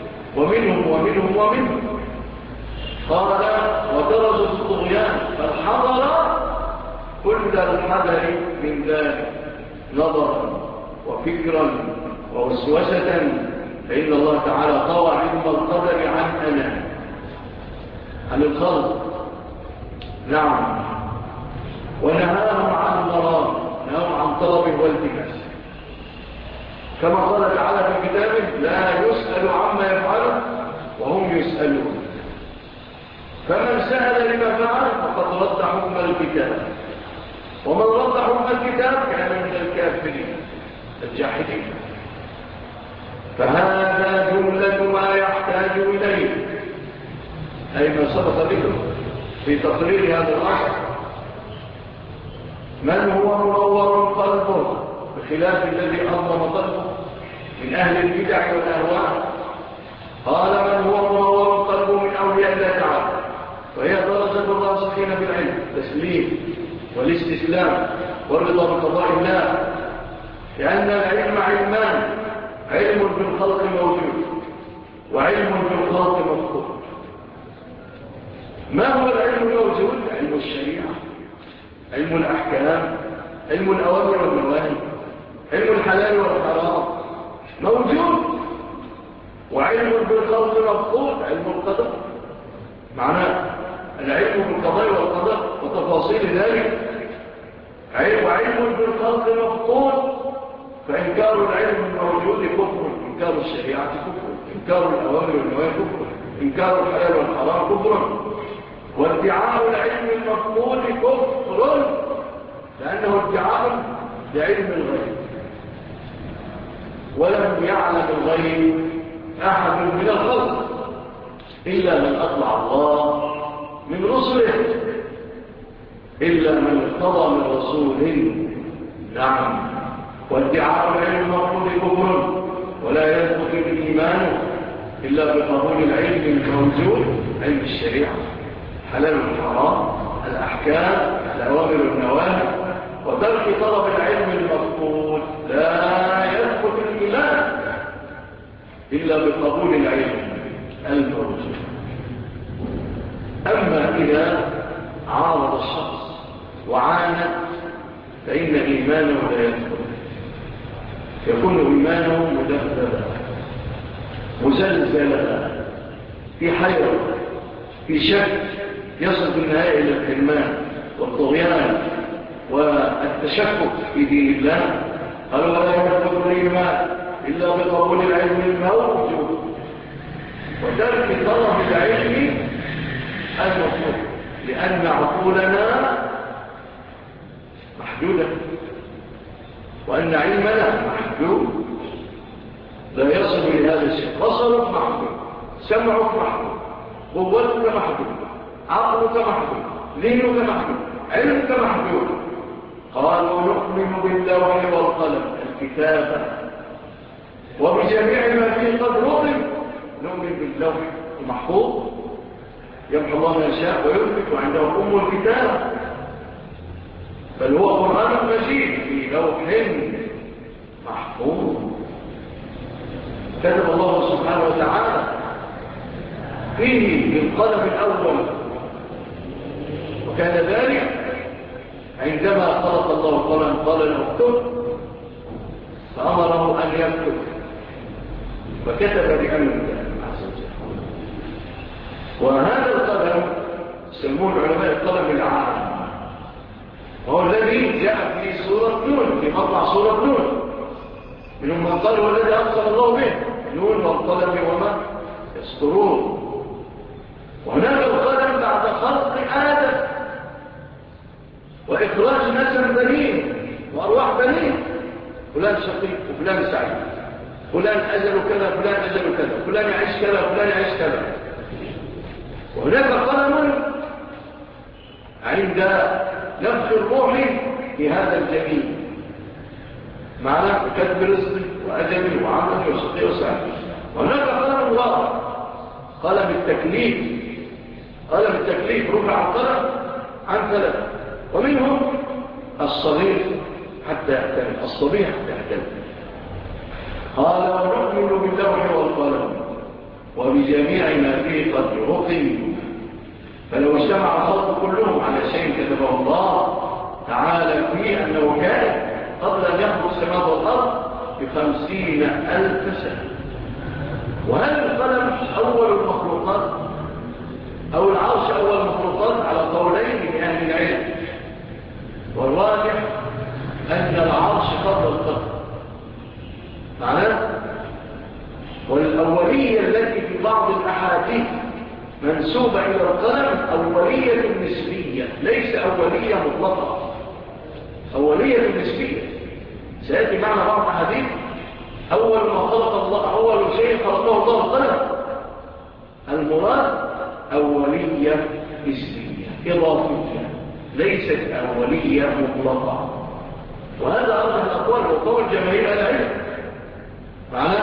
[SPEAKER 3] ومنهم قال: ودرجوا في الطغيان فالحضر كل الحذر من ذلك نظرا وفكرا ووسوسة، فإن الله تعالى طوى علم القدر عن الخلق. نعم. ونهاهم عن المرام، نهاهم عن طلب والتماس، كما قال تعالى في كتابه: لا يسأل عما يفعله وهم يسألون. فمن سأل لما فعل فقد رد حكم الكتاب، ومن رد حكم الكتاب كان من الكافرين الجاحدين. فهذا جملة ما يحتاج إليه، أي ما سبق ذكره في تقرير هذا الأصل. من هو منور قلبه بخلاف الذي أظلم من أهل البدع والأهواء. قال من هو منور قلبه من أولياء الله تعالى، وهي درجة الراسخين بالعلم، التسليم والاستسلام والرضا بقضاء الله، لأن العلم علمان: علم بالخلق موجود، وعلم بالخلق مفقود. ما هو العلم الموجود؟ علم الشريعة، علم الأحكام، علم الأوامر والنواهي، علم الحلال والحرام موجود. وعلم بالخلق مفقود، علم القدر. معناه العلم بالقضاء والقدر وتفاصيل ذلك. وعلم بالخلق مفقود، فإنكار العلم الموجود كفر، إنكار الشريعة كفر، إنكار الأوامر والنواهي كفر، إنكار الحلال والحرام كفر. وادعاء العلم المفقود كفر، لأنه ادعاء لعلم الغيب، ولم يعلم الغيب أحد من الخلق إلا من أطلع الله من رسله، إلا من ارتضى من رسوله. نعم. وادعاء العلم المفقود كفر، ولا يثبت الإيمان إلا بقبول العلم الموجود، علم الشريعة، حلال والحرام، الأحكام، الأوامر والنواهي، وترك طلب العلم المفقود. لا يثبت الإيمان إلا بقبول العلم الموجود. أما إذا عارض الشخص وعاند فإن إيمانه لا يثبت، يكون إيمانه مدببا مزلزلا في حيرة، في شك، يصل بالنهاية إلى الحرمان والطغيان والتشكك في دين الله. قال ولا يثبت الإيمان إلا بقبول العلم الموجود وترك طلب العلم المطلوب، لأن عقولنا محدودة، وأن علمنا محدود لا يصل لهذا الشيء. بصرك محدود، سمعك محدود، قوتك محدود، عقلك محدود، ذهنك محدود، علمك محدود. قالوا نؤمن باللوح والقلم، الكتابة، وبجميع ما فيه قد رغم. نؤمن باللوح المحفوظ يمحو الله ما يشاء ويثبت، وعنده أم الكتاب، بل هو قرآن مجيد في لوح محفوظ كتب الله سبحانه وتعالى فيه بالقلم الأول. وكان ذلك عندما خلق الله القلم قال له اكتب، فأمره أن يكتب، فكتب بأمر الله عز وجل. وهذا القلم يسمونه العلماء القلم العام، وهو الذي جاء في سورة نون، في مطلع سورة نون. منهم من قال والذي أقسم الله به، نون والقلم وما يسطرون. وهناك القلم بعد خلق آدم وإخراج نسل بنين وأرواح بنين، فلان شقيق وفلان سعيد، فلان أجل كذا، فلان أجل كذا، فلان يعيش كذا، فلان يعيش كذا. وهناك قلم عند نفخ الروح في هذا الجميل، معنى كتب رزقي وأجلي وعملي وشقي وسعيد. وهناك قلم رابع، قلم التكليف. قلم التكليف رفع القلم عن ثلاثة، ومنهم الصغير حتى يحتمل، الصبي حتى يحتمل. قال ونؤمن باللوح والقلم وبجميع ما فيه قد رقم. فلو اجتمع الخلق كلهم على شيء كتبه الله تعالى فيه أنه كان قبل أن يخلق السماء والأرض ب50,000 سنة. وهل القلم أول المخلوقات أو العرش أول المخلوقات؟ على قولين لأهل العلم، والراجح أن العرش قبل القلم. معناه والأولية التي في بعض الأحاديث منسوبة إلى القلم أولية نسبية، ليس أولية مطلقة، أولية نسبية. سيأتي معنا بعض الأحاديث أول ما خلق الله، أول شيء خلقه الله القلم. المراد أولية نسبية إضافية، ليست أولية مطلقة. وهذا أرجح الأقوال وقول جماهير العلم. معناه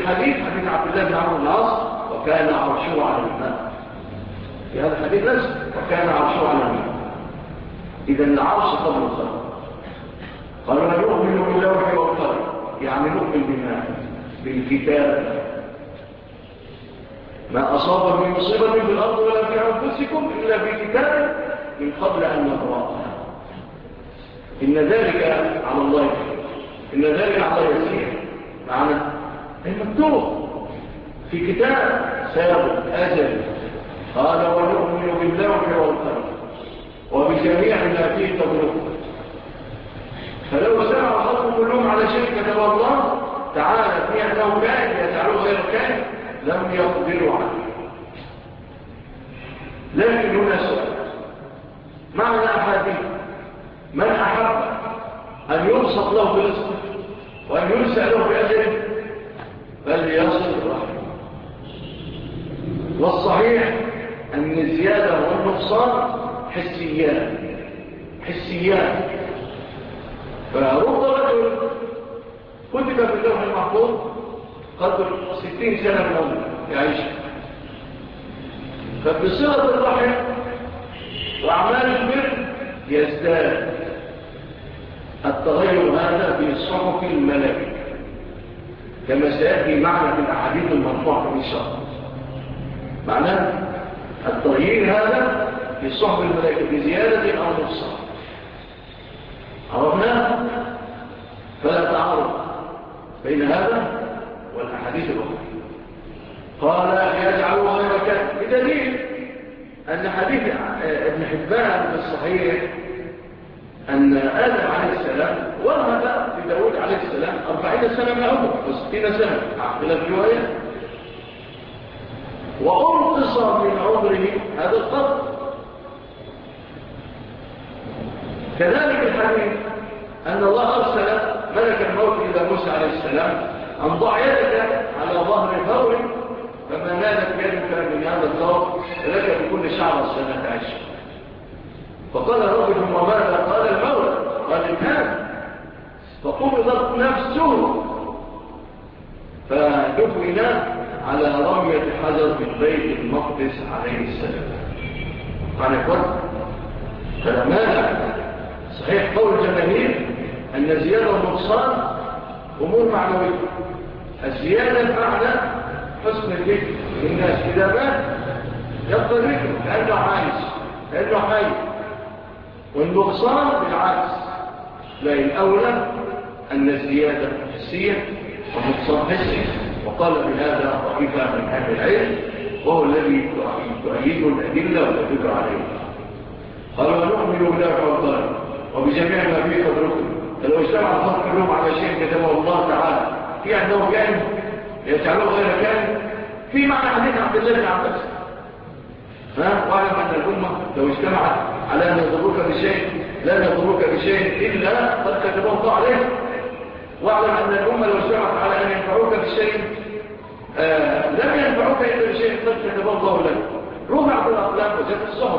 [SPEAKER 3] الحديث حديث عبد الله بن عمرو بن العاص وكان عرشه على الماء، في هذا الحديث نفسه وكان عرشه على الماء. إذا العرش قبل الخلق. قالوا نؤمن باللوح والقلم، يعني نؤمن بما بالكتاب، ما أصاب من مصيبة في الأرض ولا في أنفسكم إلا بكتاب من قبل أن نقرأها. إن ذلك على الله إن ذلك على الله يسير معنا، أي مكتوب في كتاب سابق أزل. قال ونؤمن باللوح والقلم وبجميع ما فيه تبرك. فلو سمع الخلق كلهم على شيء كتب الله تعالى في أنه كائن يجعله غير كائن لم يقدروا عليه. لكن هنا سؤال، معنى أحاديث من أحب أن يبسط له برزقه وأن ينسى له بأجله فليصل رحمه. والصحيح أن الزيادة والنقصان حسيان. فرب رجل كتب في اللوح المحفوظ قدر 60 سنة من عمره يعيش، فبصلة الرحم وأعمال البر يزداد. التغير هذا في صحف الملائكة كما سيأتي معنا في الأحاديث المرفوعة إن شاء الله. معناه التغيير هذا في صحف الملائكة بزيادة أو نقصان. عرفنا؟ فلا تعارض بين هذا والأحاديث الأخرى. قال يجعله غير كائن، بدليل أن حديث ابن حبان في الصحيح أن آدم عليه السلام وهب لداود عليه السلام 40 سنة من عمره و60 سنة إلى الرواية، وأنقص من عمره هذا القدر. كذلك الحديث أن الله أرسل ملك الموت إلى موسى عليه السلام أن ضع يدك على ظهر ثور فما نالت يدك من هذا الثور لك بكل شعر سنة عشر. فقال رب ثم ماذا؟ قال الموت. قال الآن. فقبضت نفسه فدفن على رمية حجر من بيت المقدس عليه السلام. قال قد فلماذا؟ صحيح قول الجماهير أن الزيادة والنقصان أمور معنوية. الزيادة معنى حسن الذكر للناس، إذا مات يبقى ذكره لأنه عايش لأنه حي. والنقصان بالعكس، لا الأولى أن الزيادة حسية والنقصان حسي. وقال بهذا طائفة من أهل العلم وهو الذي تؤيد الأدلة وتدل عليه. قالوا ونؤمن بالله والقلم وبجميع ما فيه قدركم. فلو اجتمع الخلق كلهم على شيء كتبه الله تعالى في أنه كان يجعله غير كان، في معنى حديث عبد الله بن عباس واعلم أن الأمة لو اجتمعت على أن يضروك بشيء لا يضروك بشيء إلا قد كتبه الله عليه. واعلم أن الأمة لو اجتمعت على أن ينفعوك بشيء لم ينفعوك إلا بشيء قد كتبه الله لك. رفعت الأقلام وجدت الصحف.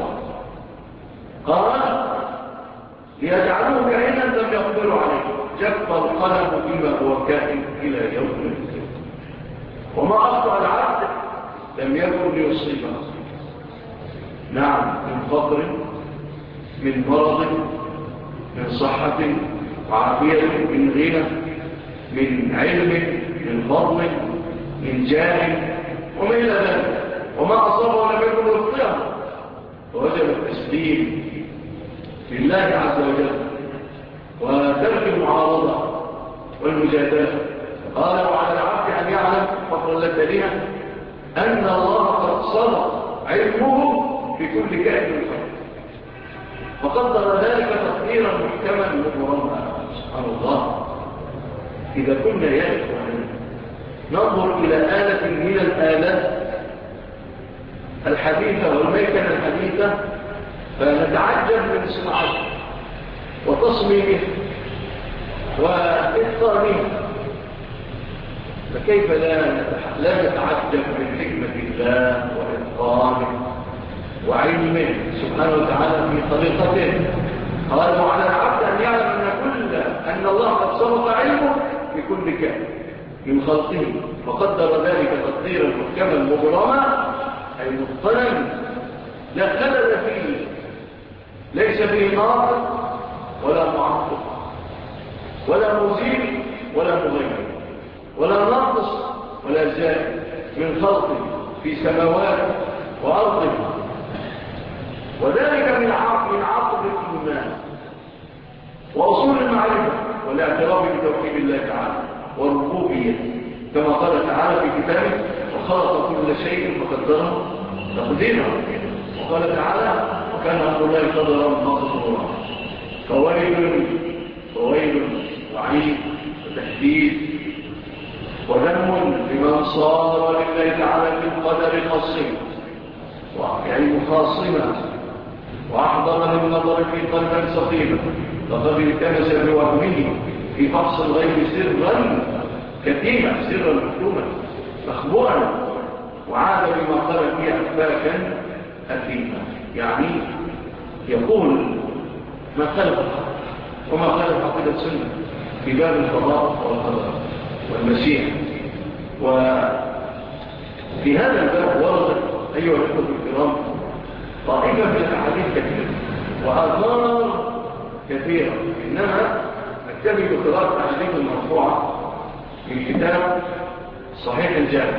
[SPEAKER 3] قال ليجعلوه كائنا لم يقدروا عليه، جف القلم بما هو كائن إلى يوم الدين. وما أخطأ العبد لم يكن ليصيبه. نعم، من فقر، من مرض، من صحة وعافية، من غنى، من علم، من فضل، من جاه، وما إلى ذلك. وما أصابه لم يكن ليخطئه. ووجب التسليم لله عز وجل وترك المعارضة والمجادلة. قال وعلى العبد أن يعلم فقر للدليل أن الله قد صدق علمه في كل كائن الخير، فقدر ذلك تقديرا محكما مبرما. سبحان الله. إذا كنا ننظر إلى آلة من الآلات الحديثة والميكنة الحديثة فنتعجب من صناعته وتصميمه وإتقانه، فكيف لا نتعجب من حكمة الله وإتقانه وعلمه سبحانه وتعالى في طريقته. قال وعلى العبد أن يعلم أن الله قد سبق علمه في كل كائن. من خلقه فقدر ذلك تقديرا محكما مبرما أي متقنا لا خلل فيه، ليس فيه ناقض ولا معطل ولا مزيل ولا مغير ولا ناقص ولا زائد من خلقه في سماوات وأرضه، وذلك من عقب الإيمان وأصول المعرفة والاعتراف بتوحيد الله تعالى والربوبية، كما قال تعالى في كتابه وخلق كل شيء فقدره تقديرا، وقال تعالى وكان أمر الله قدرا مقدورا. فويل وعيد وتهديد وذم لمن صار لله تعالى في القدر خاصين يعني مخاصما وأحضر للنظر في قلبا سقيما لقد التمس بوهمه في فحص الغيب سرا كتيما سرا مكتوما مخبوعا وعاد بما قال فيه أفاكا أثيما، يعني يقول ما خلق وما خلق عقيدة السنة في باب القضاء والقدر والمسيح. وفي هذا الباب وردت أيها الأخوة الكرام طائفة من الأحاديث كثيرة وآثار كثيرة، إنما أكتفي بقراءة الأحاديث المرفوعة من كتاب صحيح الجامع.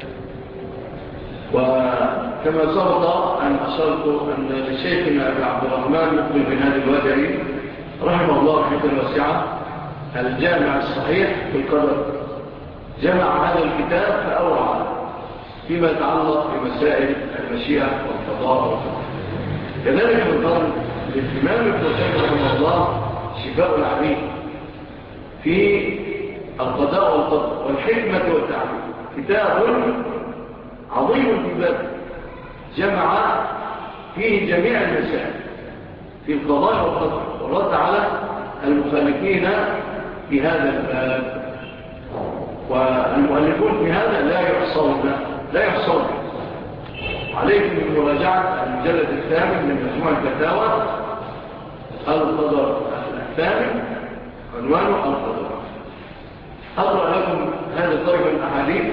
[SPEAKER 3] وكما سبق أن أشرت أن لشيخنا أبي عبد الرحمن مقبل بن هادي الوادعي رحمه الله رحمة واسعة الجامع الصحيح في القدر، جمع هذا الكتاب فأورع فيما يتعلق بمسائل المشيئة والقضاء والقدر. كذلك من ضمن الإمام ابن القيم رحمه الله شفاء العليم في القضاء والقدر والحكمة والتعليم، كتاب عظيم في باب جمع فيه جميع المسائل في القضاء والقدر والرد على المخالفين في هذا الباب، والمؤلفون في هذا لا يحصون عليكم من مراجعة المجلد الثامن من مجموع الفتاوى القدر الثامن عنوانه القدر. أقرأ لكم هذا الطريق من الأحاديث.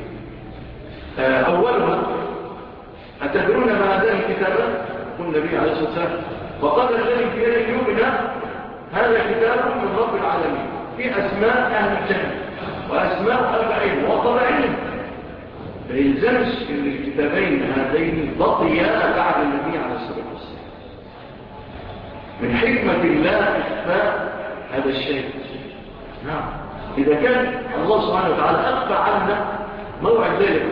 [SPEAKER 3] أولها أتدرون ما هذه الكتابة؟ يقول النبي عليه الصلاة والسلام وقال الذي في يد يومنا هذا كتاب من رب العالمين في أسماء أهل الجنة وأسماء أربعين وطبعين، فيلزمش ان الكتابين هذين بقيا بعد النبي عليه الصلاة والسلام. من حكمة الله إخفاء هذا الشيء. نعم، إذا كان الله سبحانه وتعالى أخفى عنا موعد ذلك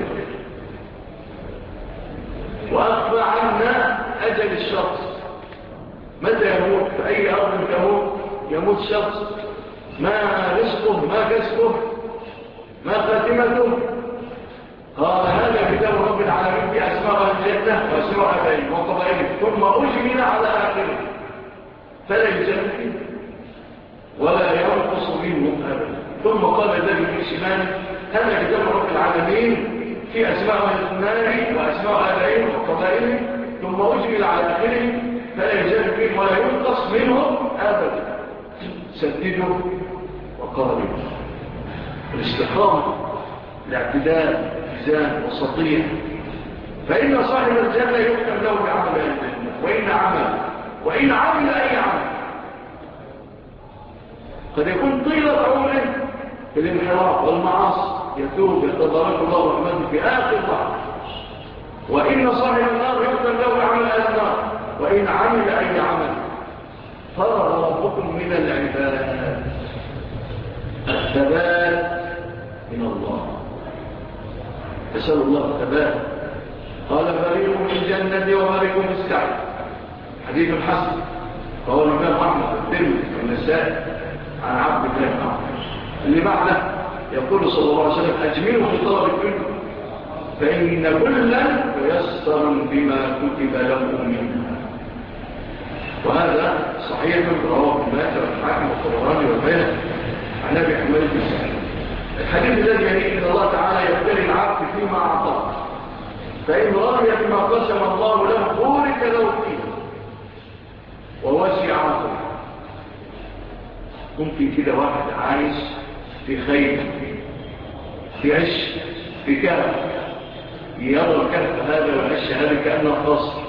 [SPEAKER 3] وأخفى عنا أجل الشخص متى يموت في أي أرض يموت شخص، ما رزقه ما كسبه ما خاتمته، قال هذا كتاب رب العالمين في أسماء الجنة وأسماء أبين وقبائل ثم أجمل على آخره فلا يزكي ولا ينقص منه أبدا. ثم قال ذلك في شمال هذا كتاب رب العالمين في أسماء الاثنان وأسماء أبين وقبائل ثم أجمل على آخره فلا يزكي ولا ينقص منه أبدا. سددوا وقاربوا الاستقامة الاعتدال ميزان وسطية، فإن صاحب الجنة يختم له بعمل الجنة وإن عمل أي عمل قد يكون طيلة عمره في الانحراف والمعاصي يتوب يتضرك الله رحمته في آخر لحظة، وإن صاحب النار يختم له بعمل النار وإن عمل أي عمل فرغ ربكم من العباد. الثبات من الله، نسأل الله الثبات. قال فريق في الجنة وفريق في السعي، حديث الحسن فهو الإمام أحمد الترمذي والنسائي عن عبد الله بن عمرو. اللي بعده يقول صلى الله عليه وسلم أجملوا في طلب الدنيا فإن كلا ييسر بما كتب له منها. وهذا صحيح رواه ابن ماجه والحاكم والطبراني والبيهقي عن ابي حميد بن سعيد. الحديث الذي يعني ان الله تعالى يبتلي العبد فيما اعطاه فان رضي بما قسم الله له بورك له فيه ووسع عطيه. ممكن كده واحد عايش في خير في عش، في كهف، يرى الكهف هذا والعش هذا كأنه قصر.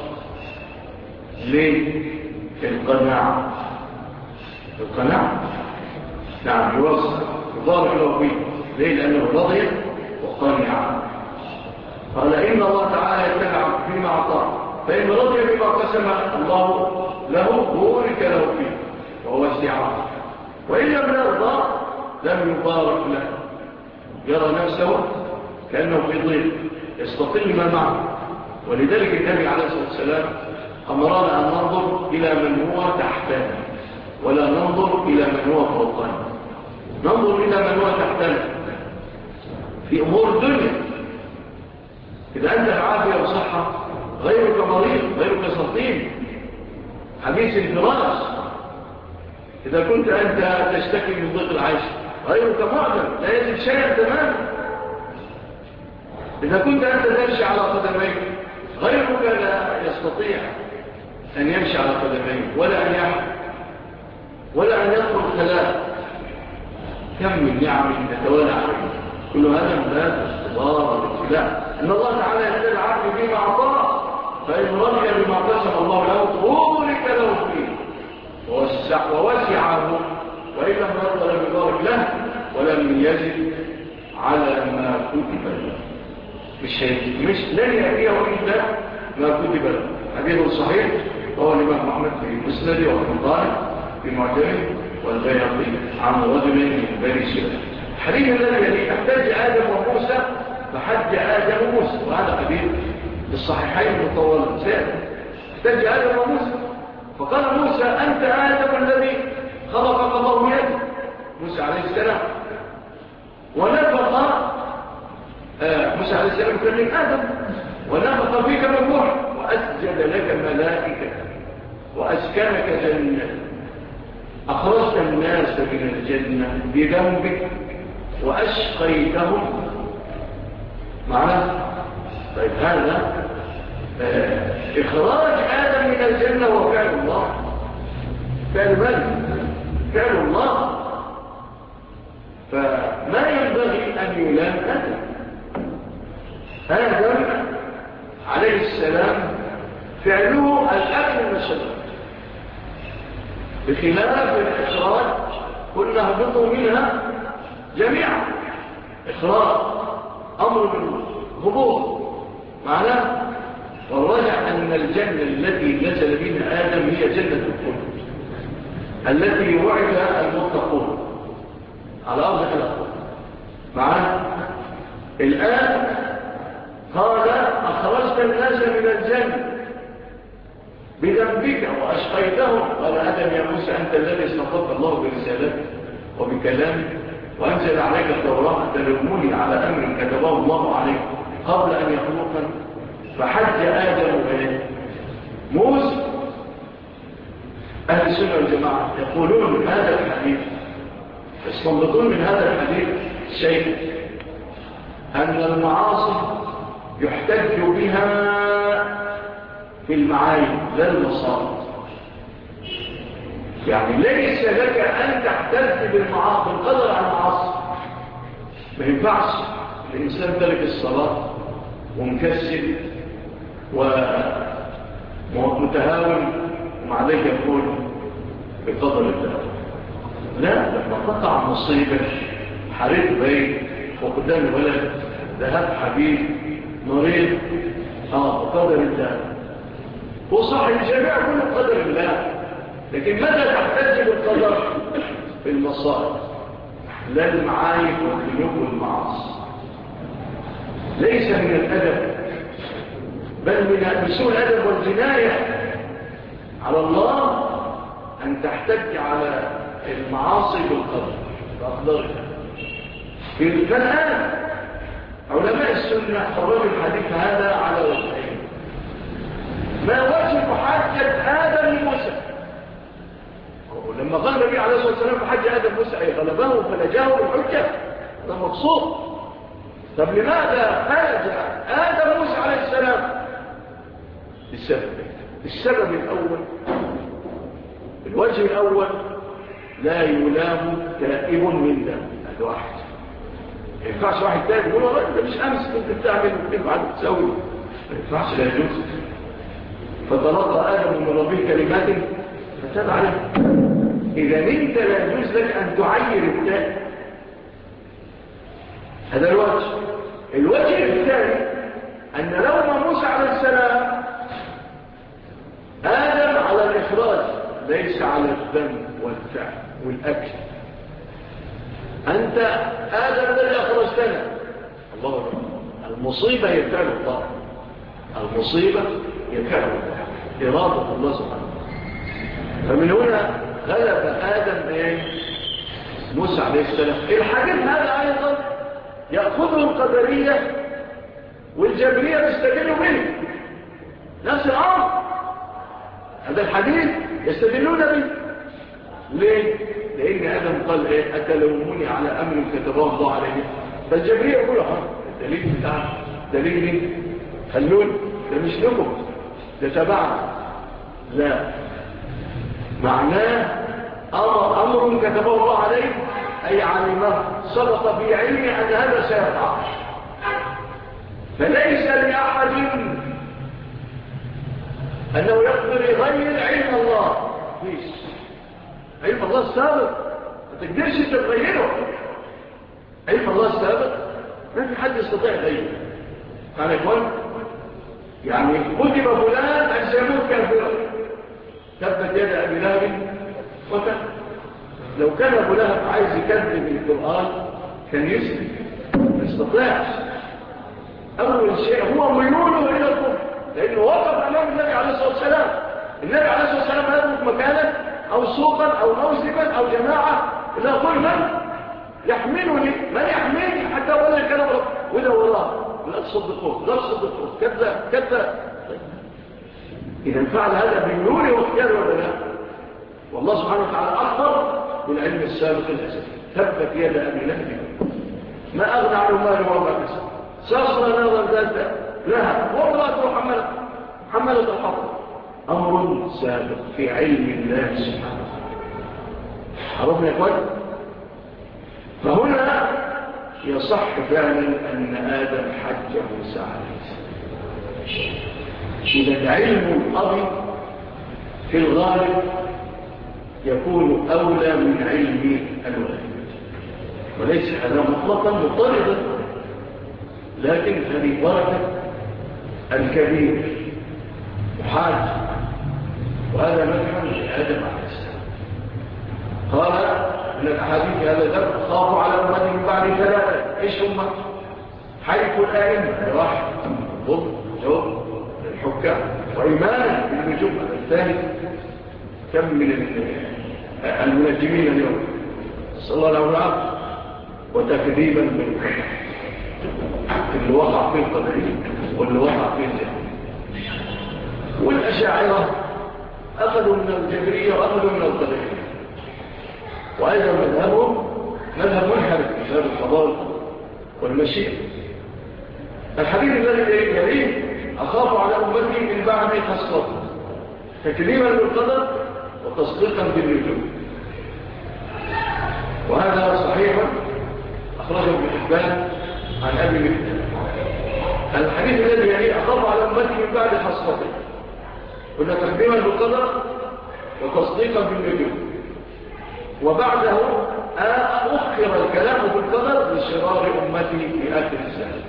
[SPEAKER 3] ليه؟ القناعة. القناعة نعم يوصل يضارع له فيه. ليه؟ لأنه رضي وقنع. قال إن الله تعالى يتبع فيما أعطاه، فإن رضي بما قسم الله له بورك له فيه وهو استعانة، وإن لم يرضى لم يبارك له، يرى نفسه كأنه في ضيق يستطيل ما معه. ولذلك النبي عليه الصلاة والسلام أمرنا أن ننظر إلى من هو تحتنا ولا ننظر إلى من هو فوقنا. ننظر إلى من هو تحتنا في أمور الدنيا. إذا أنت العافية وصحة غيرك مريض، غيرك سطيم حبيس الفراش. إذا كنت أنت تشتكي من ضيق العيش غيرك معدم لا يجد شيئا تماما. إذا كنت أنت تمشي على قدميك غيرك لا يستطيع أن يمشي على قدميك ولا أن يحمل ولا أن يدخل خلاء. كم من نعم تتوالى عليه، كل هذا من باب الاختبار والابتلاء. إن الله تعالى يبتلي العبد بما أعطاه، فإن رضي بما قسم الله له بورك له فيه ووسعه، وإن لم يرضى لم يبارك له ولم يزد على ما كتب له. مش لن يأتيه إلا ما كتب له. حديث صحيح رواه الإمام محمد في مسنده وابن طالب في معجمه والبيهقي عن رجل من بني سليم. الحديث الذي احتج آدم وموسى فحج آدم وموسى، وهذا حديث الصحيحين مطولا سيئا. احتج آدم وموسى فقال موسى أنت آدم الذي خلقك الله بيده، موسى عليه السلام، ونفخ موسى عليه السلام كلم آدم ونفخ فيك من روح وأسجد لك ملائكة وأسكنك جنة، أخرجت الناس من الجنة بذنبك وأشقيتهم معنا. طيب هذا إخراج آدم من الجنة وفعل الله. فعل من؟ فعل الله. فما ينبغي أن يلام آدم عليه السلام فعله الأكل من الشجرة، بخلاف الإخراج كنا هبطوا منها جميعا. إخراج أمر بالهبوط معناه. والرجع أن الجنة التي نزل بها آدم هي جنة الخلد التي وعد المتقون على أرض الأرض معنا. الآن قال أخرجت الناس من الجنة بذنبك وأشقيتهم. قال آدم يا موسى أنت الذي استطاق الله برسالته وبكلامه وأنزل عليك التوراة تلومني على أمر كتبه الله عليك قبل أن يخلقني. فحج آدم موسى. أهل السنة والجماعة يقولون هذا الحديث، يستنبطون من هذا الحديث شيء، أن المعاصي يحتج بها في المعايب لا المصائب. يعني ليس لك أن تحتج بالمعاصي بالقدر عن المعاصي. ما ينفعش الإنسان ترك الصلاة ومكسل ومتهاون ومع ذلك يقول بقدر الله. لا، لما قطع مصيبة حريق بيت وقدام ولد ذهب حبيب مريض بقدر الله. هو صاحب الجميع كله بقدر الله، لكن ماذا تحتج بالقدر؟ في المصائب لا المعايب والذنوب والمعاصي. ليس من الأدب بل من سوء الأدب والجناية على الله أن تحتج على المعاصي بالقدر بأقدارها. فالآن علماء السنة خرجوا الحديث هذا على وجهين. ما وجه حجة آدم لموسى؟ لما قال النبي عليه الصلاة والسلام حج آدم موسى أي غلبه فنجاه بالحجة، هذا مقصود. طب لماذا حاج آدم موسى عليه السلام؟ السبب الأول، الوجه الأول لا يلام تائب من ذنب. هذا واحد. ما ينفعش واحد تاني يقول والله انت مش امس كنت بتعمل وبتفعل وتسوي، ما ينفعش، لا يجوز. فتلقى ادم من ربه كلمات فتاب عليه. اذا انت لا يجوز لك ان تعير التاء. هذا الوجه الثاني ان لوم موسى عليه السلام ادم على الاخراج ليس على الذنب والفعل والاكل. انت ادم الذي اخرجتنا، الله أكبر. المصيبه يفعل الله، المصيبه يفعل الله، اراده الله سبحانه. فمن هنا غلب ادم موسى عليه السلام. الحديث هذا ايضا ياخذه القدريه والجبريه يستدلوا به نفس الامر. هذا الحديث يستدلون به. ليه؟ لأن آدم قال أتلوموني على أمر كتبه الله عليه. فالجبرية يقول الدليل بتاعه دليل ليه؟ خلون ده مش لكم، ده تبعنا. لا، معناه أمر كتبه الله عليه أي علمه، سبق في علمه أن هذا سيقع. فليس لأحد أنه يقدر يغير علم الله. ليش؟ علم الله السابق ما تقدرش تغيره. علم الله السابق ما في حد يستطيع يغيره. يعني يقول يعني كتب فلان أن سيموت كافرا، تبت يد أبي لهب وتب. لو كان أبو لهب عايز يكذب القرآن كان يسلم، ما يستطيعش. أول شيء هو ميوله إلى الكفر، لأنه وقف أمام النبي عليه الصلاة والسلام. النبي عليه الصلاة والسلام يترك مكانه أو سوقا أو موسما أو جماعة إلا قل من يحملني، من يحملني حتى ولا الكلام وده والله لا تصدقوه، لا تصدقوه، كذا. إذا فعل هذا بميوله واختياره ولا لا؟ والله سبحانه وتعالى أخبر بالعلم السابق الأزلي. تبت يد أبي لهب ما أغنى عنه ماله وما كسب، سيصلى نارا ذات لهب وامرأته حملة الحطب. أمر سابق في علم الله سبحانه وتعالى. عرفنا يا اخوان؟ فهنا يصح فعلا أن آدم حج موسى عليه السلام. إذا علم الأب في الغالب يكون أولى من علم الولد، وليس هذا مطلقا مضطردا، لكن هذه بركة الكبير وحاج. وهذا مدحا لآدم عليه السلام. قال من الأحاديث هذا ذلك خافوا على أمته من بعد ثلاثة. إيش هم؟ حيث الآئمة واحد، ضد جوب الحكام، وإيمانا بالنجوم. الثالث كم من المنجمين اليوم صلى الله عليه وسلم، وتكذيبا بالقدر، اللي وقع في القدرين واللي وقع في الجهل. والأشاعرة أخذوا من الجبرية وأخذوا من القدرية. وأيضا مذهبهم مذهب منحرف في باب القضاء والمشيئة. الحديث الذي يليه أخاف على أمتي من بعد خصلة، تكذيبا بالقدر وتصديقا بالنجوم. وهذا صحيح أخرجه ابن حبان عن أبي مهدان. الحديث الذي يليه أخاف على أمتي من بعد خصلة، قلنا تكذيبا بالقدر وتصديقا بالنجوم. وبعده أخر الكلام بالقدر لشرار أمتي في آخر الزمان.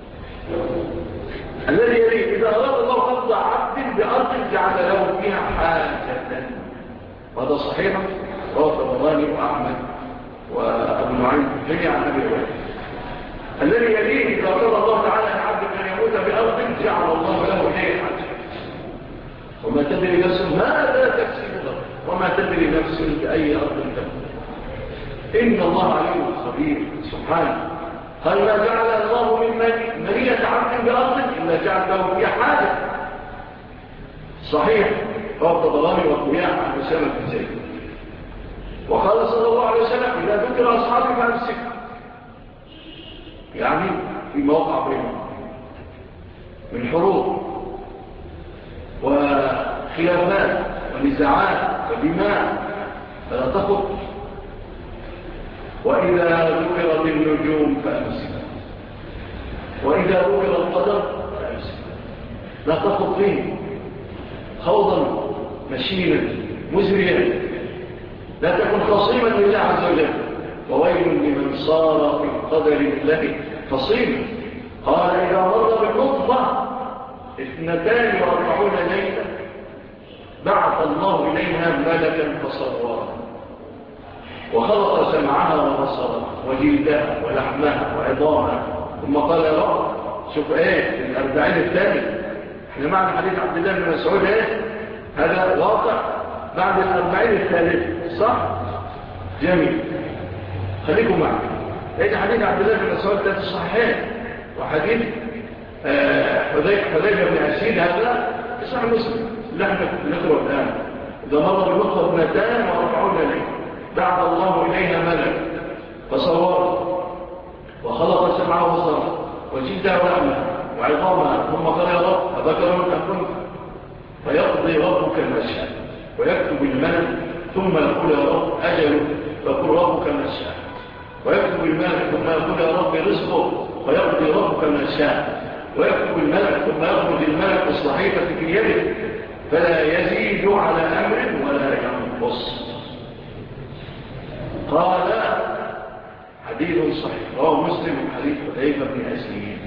[SPEAKER 3] الذي يليه إذا أراد الله قبض عبد بأرض جعل له فيها حاجة، وهذا صحيح رواه الطبراني وأحمد وأبو نعيم جميعا عن أبي هريرة. الذي يليه إذا أراد الله تعالى لعبد أن يموت بأرض جعل الله له فيها حاجة، وما تدري نفس ماذا تكسب غدا، وما تدري نفس بأي أرض تموت. إن الله عليم خبير سبحانه. قال ما جعل الله من منية عبد بأرض إلا جعل له فيها حاجة. صحيح رواه الطبراني والقياع عن أسامة بن زيد. وقال صلى الله عليه وسلم إذا ذكر أصحابي فأمسك، يعني في موقع بينهم من حروب وخلافات ونزاعات ودماء فلا تخط. وإذا ذكرت النجوم فأمسك، وإذا ذكر القدر فأمسك. لا تخض فيه خوضا مشينا مزريا، لا تكن خصيما لله عز وجل. وويل لمن صار في قدر الله خصيما. قال إذا مر بالنطفة 42 ليلة بعث الله إليها ملكا فصورها وخلق سمعها وبصرها وجلدها ولحمها وعظامها، ثم قال يا رب شوف ايه 40 الثاني. احنا معنى حديث عبد الله بن مسعود ايه هذا واقع بعد 40 الثالث، صح؟ جميل، خليكم معي. لقيت حديث عبد الله بن مسعود ده في الصحيحين، وحديث حذيفة بن أسيد هذا في صحيح مسلم اللي احنا نقرأ الآن. إذا مر بالنطفة 42 ليلة بعث الله إليها ملك فصوره وخلق سمعه وبصره وجلدها ولحمها وعظامها، ثم قال يا رب أبكر أم كنت؟ فيقضي ربك ما شاء ويكتب الملك، ثم يقول يا رب أجل فيقول ربك ما شاء، ويكتب الملك ثم يقول يا رب رزقه فيقضي ربك ما شاء، ويكتب الملك ثم يخرج الملك الصحيفة في يده فلا يزيد على أمر ولا ينقص. قال حديث صحيح رواه مسلم من حديث حذيفة بن أسيد.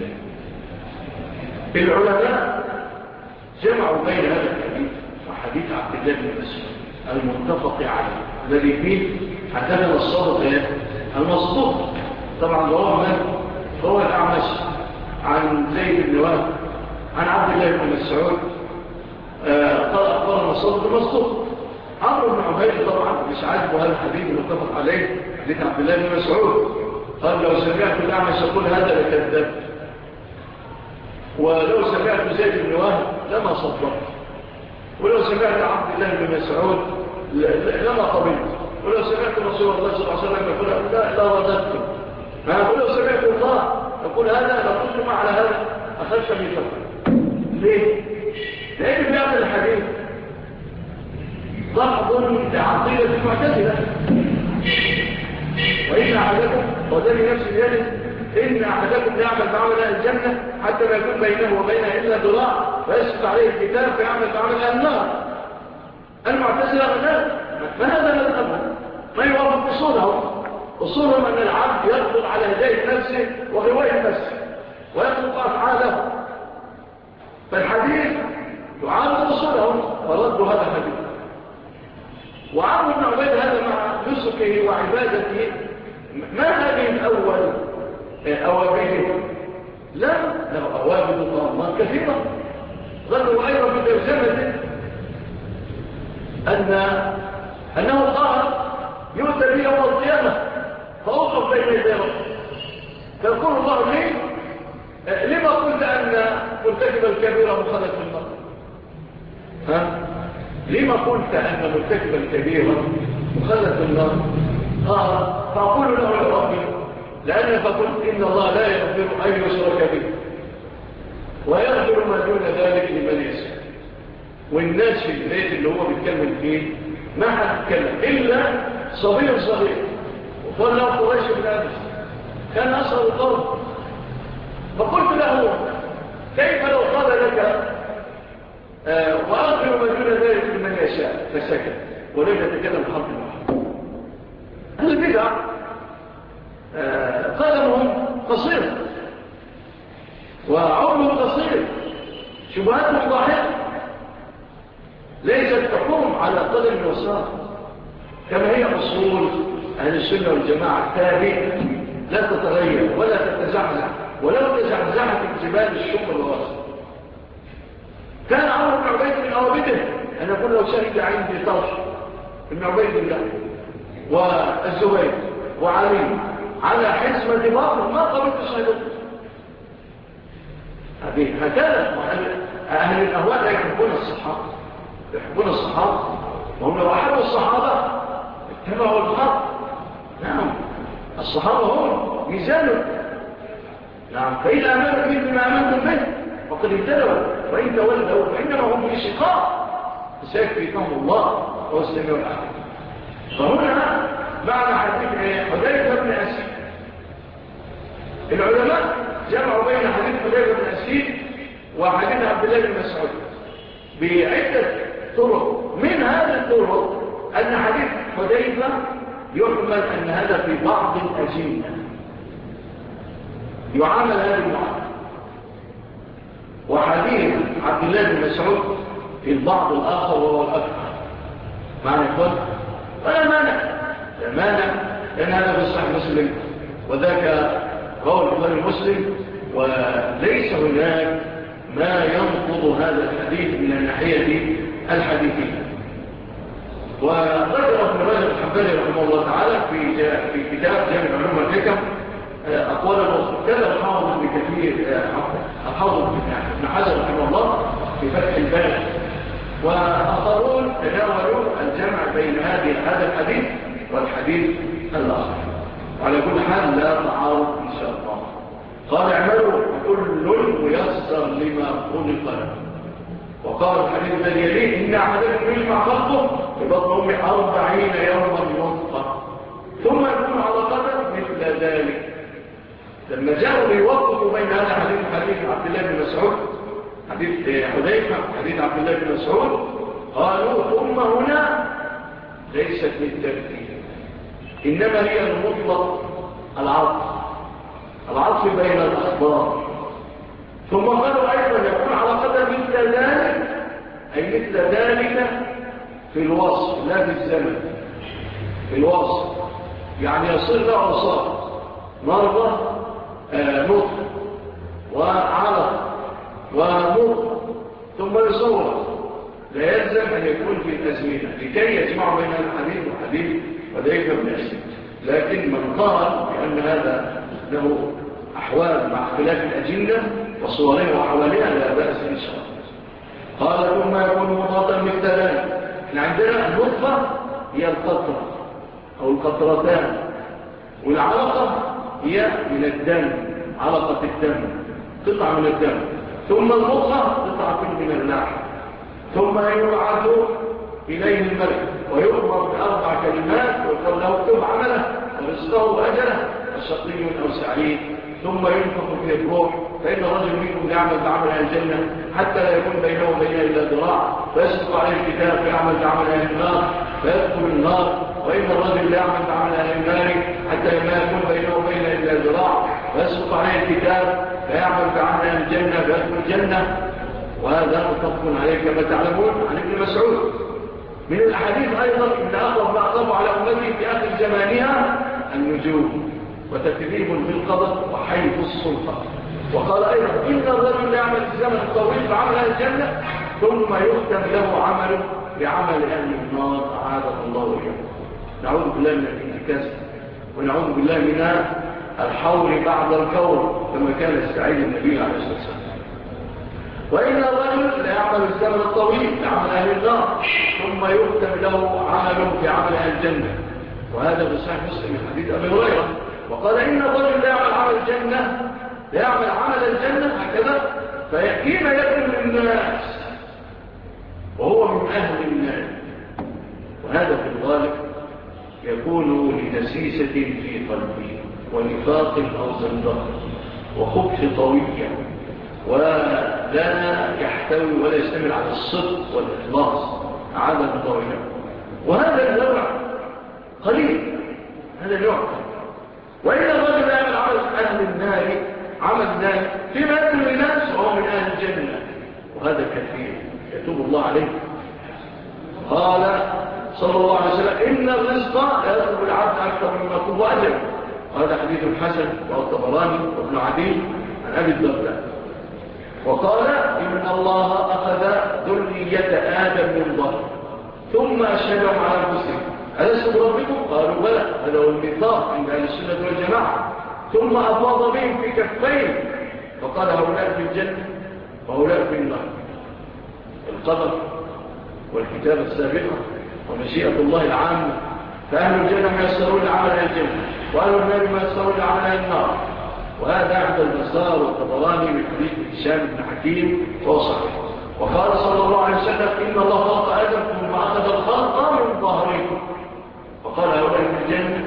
[SPEAKER 3] العلماء جمعوا بين هذا الحديث وحديث عبد الله بن مسعود المتفق عليه الذي فيه حدثنا الصادق المصدوق، طبعا رواه الأعمش عن زيد بن وهب عن عبد الله بن مسعود قال أخبرنا الصادق المصدوق. عمرو بن عبيد طبعا مش عاجبه هذا الحديث المتفق عليه حديث عبد الله بن مسعود، قال لو سمعت الأعمش يقول هذا لكذب، ولو سمعت زيد بن وهب لما صدقت، ولو سمعت عبد الله بن مسعود لما قبلت، ولو سمعت رسول الله صلى الله عليه وسلم يقول لا رددت، ولو سمعت الله يقول هذا لقلت على هذا أخذت ميثاقا. ليه؟ لأن في هذا الحديث ضحض لعقيدة المعتزلة، وإن أحدكم وذلك نفس ذلك إن أحدكم يعمل بعمل أهل الجنة حتى ما يكون بينه وبينها إلا ذراع فيسقط عليه الكتاب فيعمل بعمل أهل النار. المعتزلة ما هذا مذهبهم، ما يوافق أصولهم أن العبد يقدر على هداية نفسه وغواية نفسه ويخلق أفعاله، فالحديث يعارض أصولهم فردوا هذا الحديث. وعمرو بن عبيد هذا مع نسكه وعبادته ما هذه الأول أوابده؟ لا له أوابد طامات كثيرة. ذكروا أيضا في ترجمته أنه قال يؤتى بي يوم القيامة فأوقف بين يدي ربي فيقول الله لي لما قلت أن مرتكب الكبيرة مخلد في النار؟ لما قلت أن مرتكب الكبيرة مخلد في النار؟ قال فأقول له يا ربي لأني فقلت إن الله لا يغفر أن يشرك به ويغفر ما دون ذلك لمن يشاء. والناس في البيت اللي هو بيتكلم فيه ما حد يتكلم إلا صغير صغير، وقال له قريش بن أبس كان أصغر القوم، فقلت له كيف لو قال لك وأغفر ما دون ذلك لمن يشاء؟ فسكت ولم يتكلم حرف واحد. البدع قلمهم قصير وعمرهم قصير، شبهاتهم ضاحكة ليست تقوم على قدم الوساط كما هي أصول أهل السنة والجماعة الثابتة لا تتغير ولا تتزعزع، ولو تزعزعت الجبال الشمر الواسط. كان عمرو بن عبيد من أوابده أن يقول لو شهد عندي طرش ابن عبيد الله والزبير وعلي على حزمة باطل ما قبلت شهدته. هكذا أهل الأهواء لا يحبون الصحابة وهم لو أحبوا الصحابة اتبعوا الحق. نعم الصحابة هم ميزانه. نعم فإذا آمنوا به بما آمنتم به فقد اهتدوا وإن تولوا فإنما هم في شقاق سيكفيكهم الله هو السميع العليم. فهنا معنى حديث حذيفة بن أسيد. العلماء جمعوا بين حديث حذيفة بن أسيد وحديث عبد الله بن مسعود بعدة طرق. من هذه الطرق أن حديث حذيفة يحمل أن هذا في بعض الأجنة يعامل هذه المعاملة، وحديث عبد الله بن مسعود في البعض الآخر وهو الأكثر. معنى يقول ولا مانع لأن هذا في صحيح مسلم وذاك قول البخاري مسلم، وليس هناك ما ينقض هذا الحديث من الناحية الحديثية. وذكر ابن رجب الحنبلي رحمه الله تعالى في كتاب جامع علوم الحكم أقوال الرسول. كذا الحافظ ابن كثير الحافظ ابن حجر رحمه الله في فتح الباري، وآخرون تناولوا الجمع بين هذا الحديث والحديث الآخر. وعلى كل حال لا تعارض إن شاء الله. قال اعملوا كل ميسر لما خلق له. وقال الحديث الذي يليه إن أحدكم يجمع خلقه في بطن أمه 40 يوما نطفة ثم يكون على قدر مثل ذلك. لما جاءوا ليوقفوا بين هذا حديث عبد الله بن مسعود، حديث حذيفة حديث عبد الله بن مسعود، قالوا ثم هنا ليست للترتيب، إنما هي المطلق العطف بين الأخبار. ثم قالوا أيضا يكون على قدر مثل ذلك، أي مثل ذلك في الوصف لا في الزمن. في الوصف يعني يصير له أوصاف، مرضى نطف وعلق ومر ثم يصور، لا يلزم أن يكون في الأزمنة لكي يجمع بين الحديث وحديث حذيفة بن أسيد. لكن من قال بأن هذا له أحوال مع اختلاف الأجنة وصورها وحوالها لا بأس إن شاء الله. قال ثم يكون مضاطا مثل ذلك. عندنا النطفة هي القطرة أو القطرتان، والعلقة هي من الدم، علقة الدم قطعة من الدم، ثم المضغة قطعة من اللحم، ثم يبعث إليه الملك ويؤمر ب4 كلمات ويقول له اكتب عمله ورزقه وأجله وشقي أو سعيد، ثم ينفخ فيه الروح، فإن الرجل منكم يعمل بعمل أهل الجنة حتى لا يكون بينه وبينها إلا ذراع، فيسبق عليه الكتاب فيعمل بعمل أهل النار فيدخل النار، وإن الرجل لا يعمل بعمل أهل النار حتى ما يكون بينه وبينها إلا ذراع، فيسبق عليه الكتاب فيعمل بعمل أهل الجنة فيدخل الجنة. وهذا متفق عليه كما تعلمون عن ابن مسعود. من الأحاديث أيضا إن أقرب ما أقرب على أمتي في آخر زمانها النجوم وتكذيب بالقدر وحيث السلطة. وقال أيضا إن الرجل يعمل الزمن الطويل بعمل أهل الجنة ثم يختم له عمله بعمل أهل النار أعاذنا الله وإياكم. نعوذ بالله من الانتكاس ونعوذ بالله من الحول بعد الكون كما كان يستعيد النبي عليه الصلاة والسلام. وإن الرجل لا يعمل الزمن الطويل بعمل أهل النار ثم يختم له عمله بعمل أهل الجنة. وهذا في صحيح مسلم من حديث أبي هريرة. وقال إن الرجل لا يعمل عمل الجنة، لا يعمل عمل الجنة هكذا فيأتينا يكون للناس وهو من أهل النار، وهذا في الغالب يكون لدسيسة في قلبه ونفاق أو زندقة وخبث طوية ولا يحتوي ولا يستمر على الصدق والإخلاص أعاذنا الله وإياكم. وهذا النوع قليل، هذا النوع. وإن الرجل يعمل عمل أهل النار عمل النار فيما يكون للناس وهو من أهل الجنة، وهذا كثير يتوب الله عليه. قال صلى الله عليه وسلم إن الرزق لا يطلب العبد أكثر مما يطلب أجل. وهذا حديث حسن والطبراني وابن عدي عن أبي الدرداء. وقال إن الله أخذ ذرية آدم من ظهر ثم أشهدهم على أنفسهم ألست بربكم؟ قالوا بلى، هذا هو الميثاق عند أهل السنة والجماعة. ثم أفاض بهم في كفين فقال هؤلاء في الجنة وهؤلاء في النار. القدر والكتابة السابقة ومشيئة الله العامة، فأهل الجنة ما يسرون لعمل أهل الجنة وأهل النار ما يسرون لعمل أهل النار. وهذا عند البزار والطبراني من حديث هشام بن حكيم وهو صحيح. وقال صلى الله عليه وسلم إن الله خلق آدم ثم أخذ الخلق من ظهره فقال هؤلاء في الجنة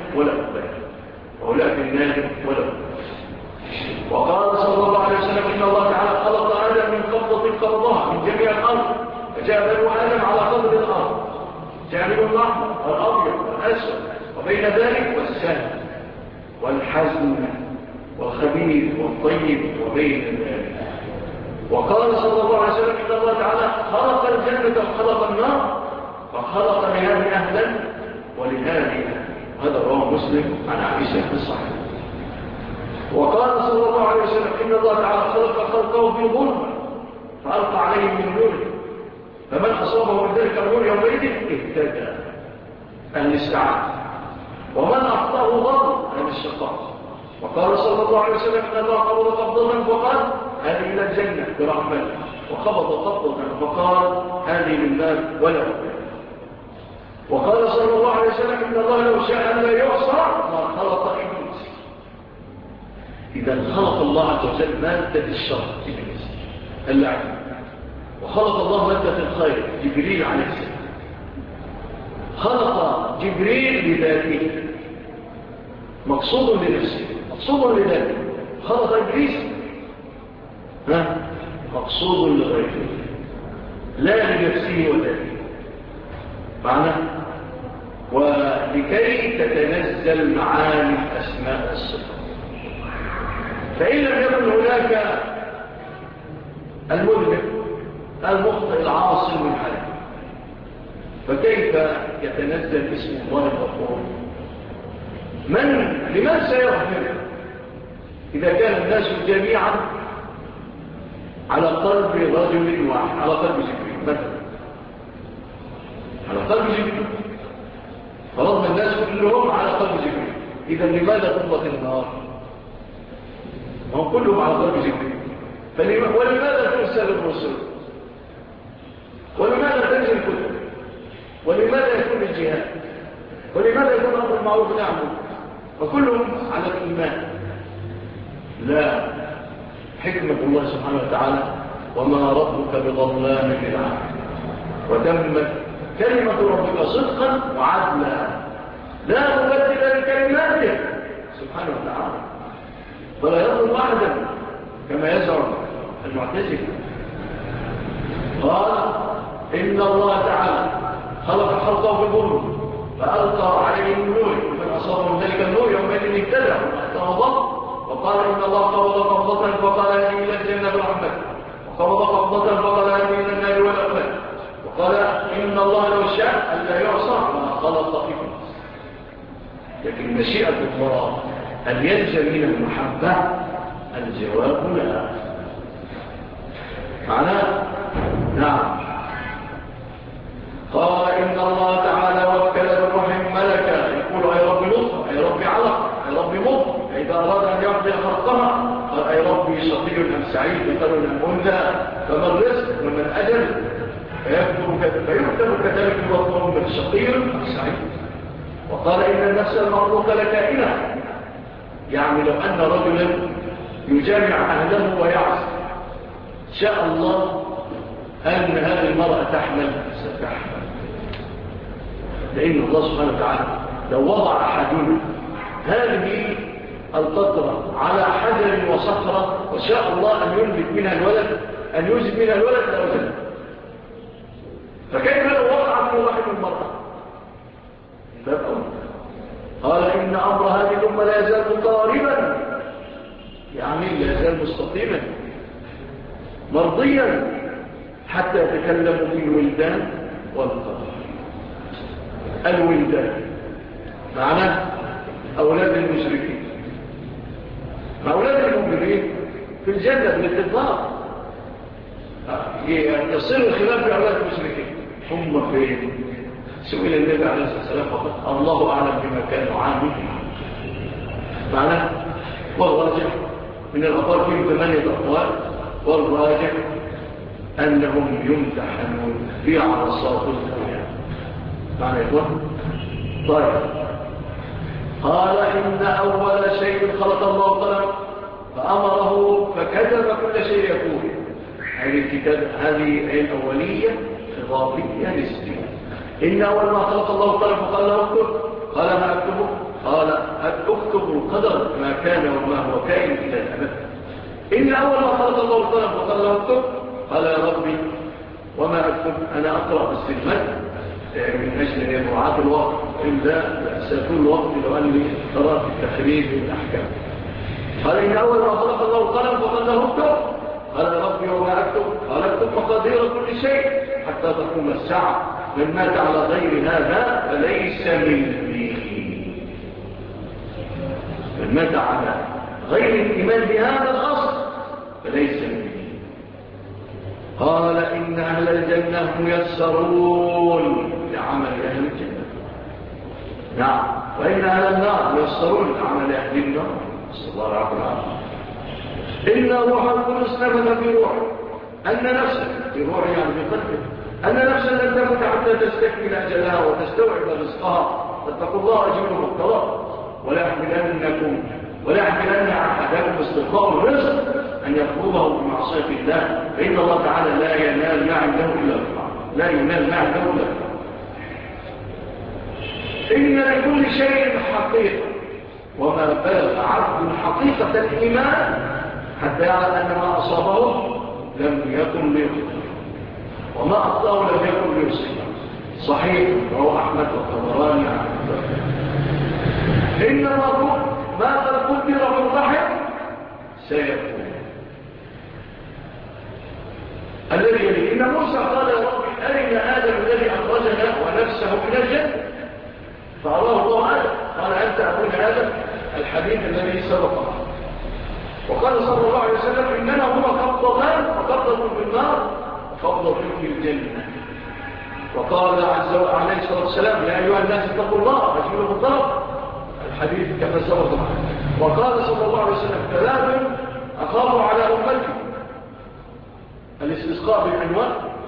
[SPEAKER 3] واللون الأحمر والأبيض والأسود، وبين ذلك والسهل والحزن والخبيث والطيب وبين ذلك. وقال صلى الله عليه وسلم إن الله تعالى خلق الجنة وخلق النار، فخلق لهذه أهلا ولهذه أهلا. هذا رواه مسلم عن عائشة في الصحيح. وقال صلى الله عليه وسلم إن الله تعالى خلق خلقه في ظلمة فألقى عليهم من نوره، فمن أصابه من ذلك النور يومئذ اهتدى أهل السعادة، ومن أخطأه ضل أهل الشقاء. وقال صلى الله عليه وسلم إن الله قبض قبضة فقال هذه إلى الجنة برحمته، وقبض قبضة فقال هذه للنار ولا أبدا. وقال صلى الله عليه وسلم إن الله لو شاء أن لا يعصى ما خلق إبليس. إذا خلق الله عز وجل مادة الشر إبليس اللعن، وخلق الله مادة الخير جبريل عليه السلام. خلق جبريل لذاته مقصود لنفسه، مقصود لذاته. خلق إبليس مقصود لغيره لا لنفسه وذاته، معنى ولكي تتنزل معاني أسماء الصفات. فإن لم يكن هناك المذنب المخطئ العاصي من حاله، فكيف يتنزل اسم الله الغفور؟ لمن سيغفر إذا كان الناس جميعا على قلب رجل واحد، على قلب جبريل مثلا، على قلب جبريل، فرضنا الناس كلهم على قلب جبريل، إذا لماذا تطلق النار؟ هم كلهم على قلب جبريل، ولماذا ترسل الرسل؟ ولماذا تنزل الكتب؟ ولماذا يكون الجهاد؟ ولماذا يكون أمر المعروف نعمل؟ وكلهم على الإيمان. لا، حكمة الله سبحانه وتعالى وما ربك بظلام للعبيد، وتمت كلمة ربك صدقا وعدلا لا مبدل لكلماته سبحانه وتعالى، ولا يظلم أحدا كما يزعم المعتزلة. قال إن الله تعالى خلق خلقه بالظلم فألقى عليه النور، فمن أصاب من ذلك النور يومئذ اهتدى وأحسن ضل. وقال إن الله قبض قبضة فقال هذه إلى الجنة برحمته، وقبض قبضة فقال هذه إلى النار والأبد. وقال إن الله لو شاء أن لا يعصى ما خلق إبليس. لكن مشيئة الله أن يلزم من المحبة، الجواب لا. معناه نعم. قال إن الله تعالى وكل بالرحم ملكا يقول أي رب نطفة، أي رب علق، أي رب مضغة، إذا أراد أن يقضي خلقها قال أي ربي شقي أم سعيد، ذكر أم أنثى، فما الرزق ومن أجل، فيكتب كذلك وطن من شقي أم سعيد. وقال إن النفس المخلوقة لكائنة، يعني لو أن رجلا يجامع أهله ويعصي، شاء الله أن هذه المرأة تحمل ستحمل، لأن الله سبحانه وتعالى لو وضع أحدنا هذه القطرة على حجر وصخرة وشاء الله أن ينبت منها الولد، أن يوجد منها الولد لأوجد، فكيف لو وقع في رحم المرأة؟ باب أول. قال إن أمر هذه الأمة لا يزال مقاربا، يعني لا يزال مستقيما مرضيا حتى يتكلم في الولدان والقدر. الولدان معناه أولاد المشركين، أولاد المؤمنين في الجنة بالاتفاق، يصير الخلاف في أولاد المشركين هم فين؟ سئل النبي عليه الصلاة والسلام فقط الله أعلم بما كانوا عاملين. معناه والراجح من الأقوال فيهم 8 أقوال، والراجح أنهم يمتحنون في عرصات الدنيا. معنى يقول طيب. قال إن أول شيء خلق الله قلم فأمره فكتب كل شيء يكون. هذه الكتاب هذه الأولية إضافية نسبية. إن أول ما خلق الله قلم فقال له اكتب، قال ما أكتبه؟ قال اكتب القدر ما كان وما هو كائن إلى الأبد. إن أول ما خلق الله القلم فقال له اكتب، قال يا ربي وما أكتب؟ أنا أقرأ بالسلمات من أجل مراعاة الوقت، إلا سيكون الوقت لو أن لي قرار التخريج والأحكام. قال إن أول ما خلق الله القلم فقال له اكتب. قال يا ربي وما أكتب؟ قال اكتب مقادير كل شيء حتى تقوم الساعة، من مات على غير هذا فليس مني. من مات على غير الإيمان بهذا الأصل فليس مني. قال إن أهل الجنة ميسرون لعمل أهل الجنة، نعم، وإن أهل النار ميسرون لعمل أهل النار، صلى الله عليه وسلم. إن روح القدس نفث في روحه أن نفسك، في روحه يعني بقلبه، أن نفسا لن تمت حتى تستكمل أجلها وتستوعب رزقها، فاتقوا الله أجملوا مقترى ولا يحملن أحدكم استلقاء الرزق أن يطلبه بمعصية الله، فإن الله تعالى لا ينال ما عنده إلا الطاعة، لا ينال ما عنده إلا الطاعة. إن لكل شيء حقيقة، وما بلغ عبد حقيقة الإيمان حتى يعلم أن ما أصابه لم يكن ليخطئ وما أخطأه لم يكن ليصيبه. صحيح رواه أحمد والطبراني عن إنما ما قد قدر في الرحم سيكون. الذي يلي إن موسى قال يا رب أرنا آدم الذي أخرجنا ونفسه من الجنة، فأراه الله آدم قال أنت أبونا آدم الحديث الذي سبقه. وقال صلى الله عليه وسلم إننا هما قبضتان، فقبضة في النار وقبضة في الجنة. وقال عز وجل عليه الصلاة والسلام يا أيها الناس اتقوا الله أجملوا بالطلب، الحديث كما سبق. وقال صلى الله عليه وسلم ثلاث أخاف على أمتي: الاستسقاء بالعنوان،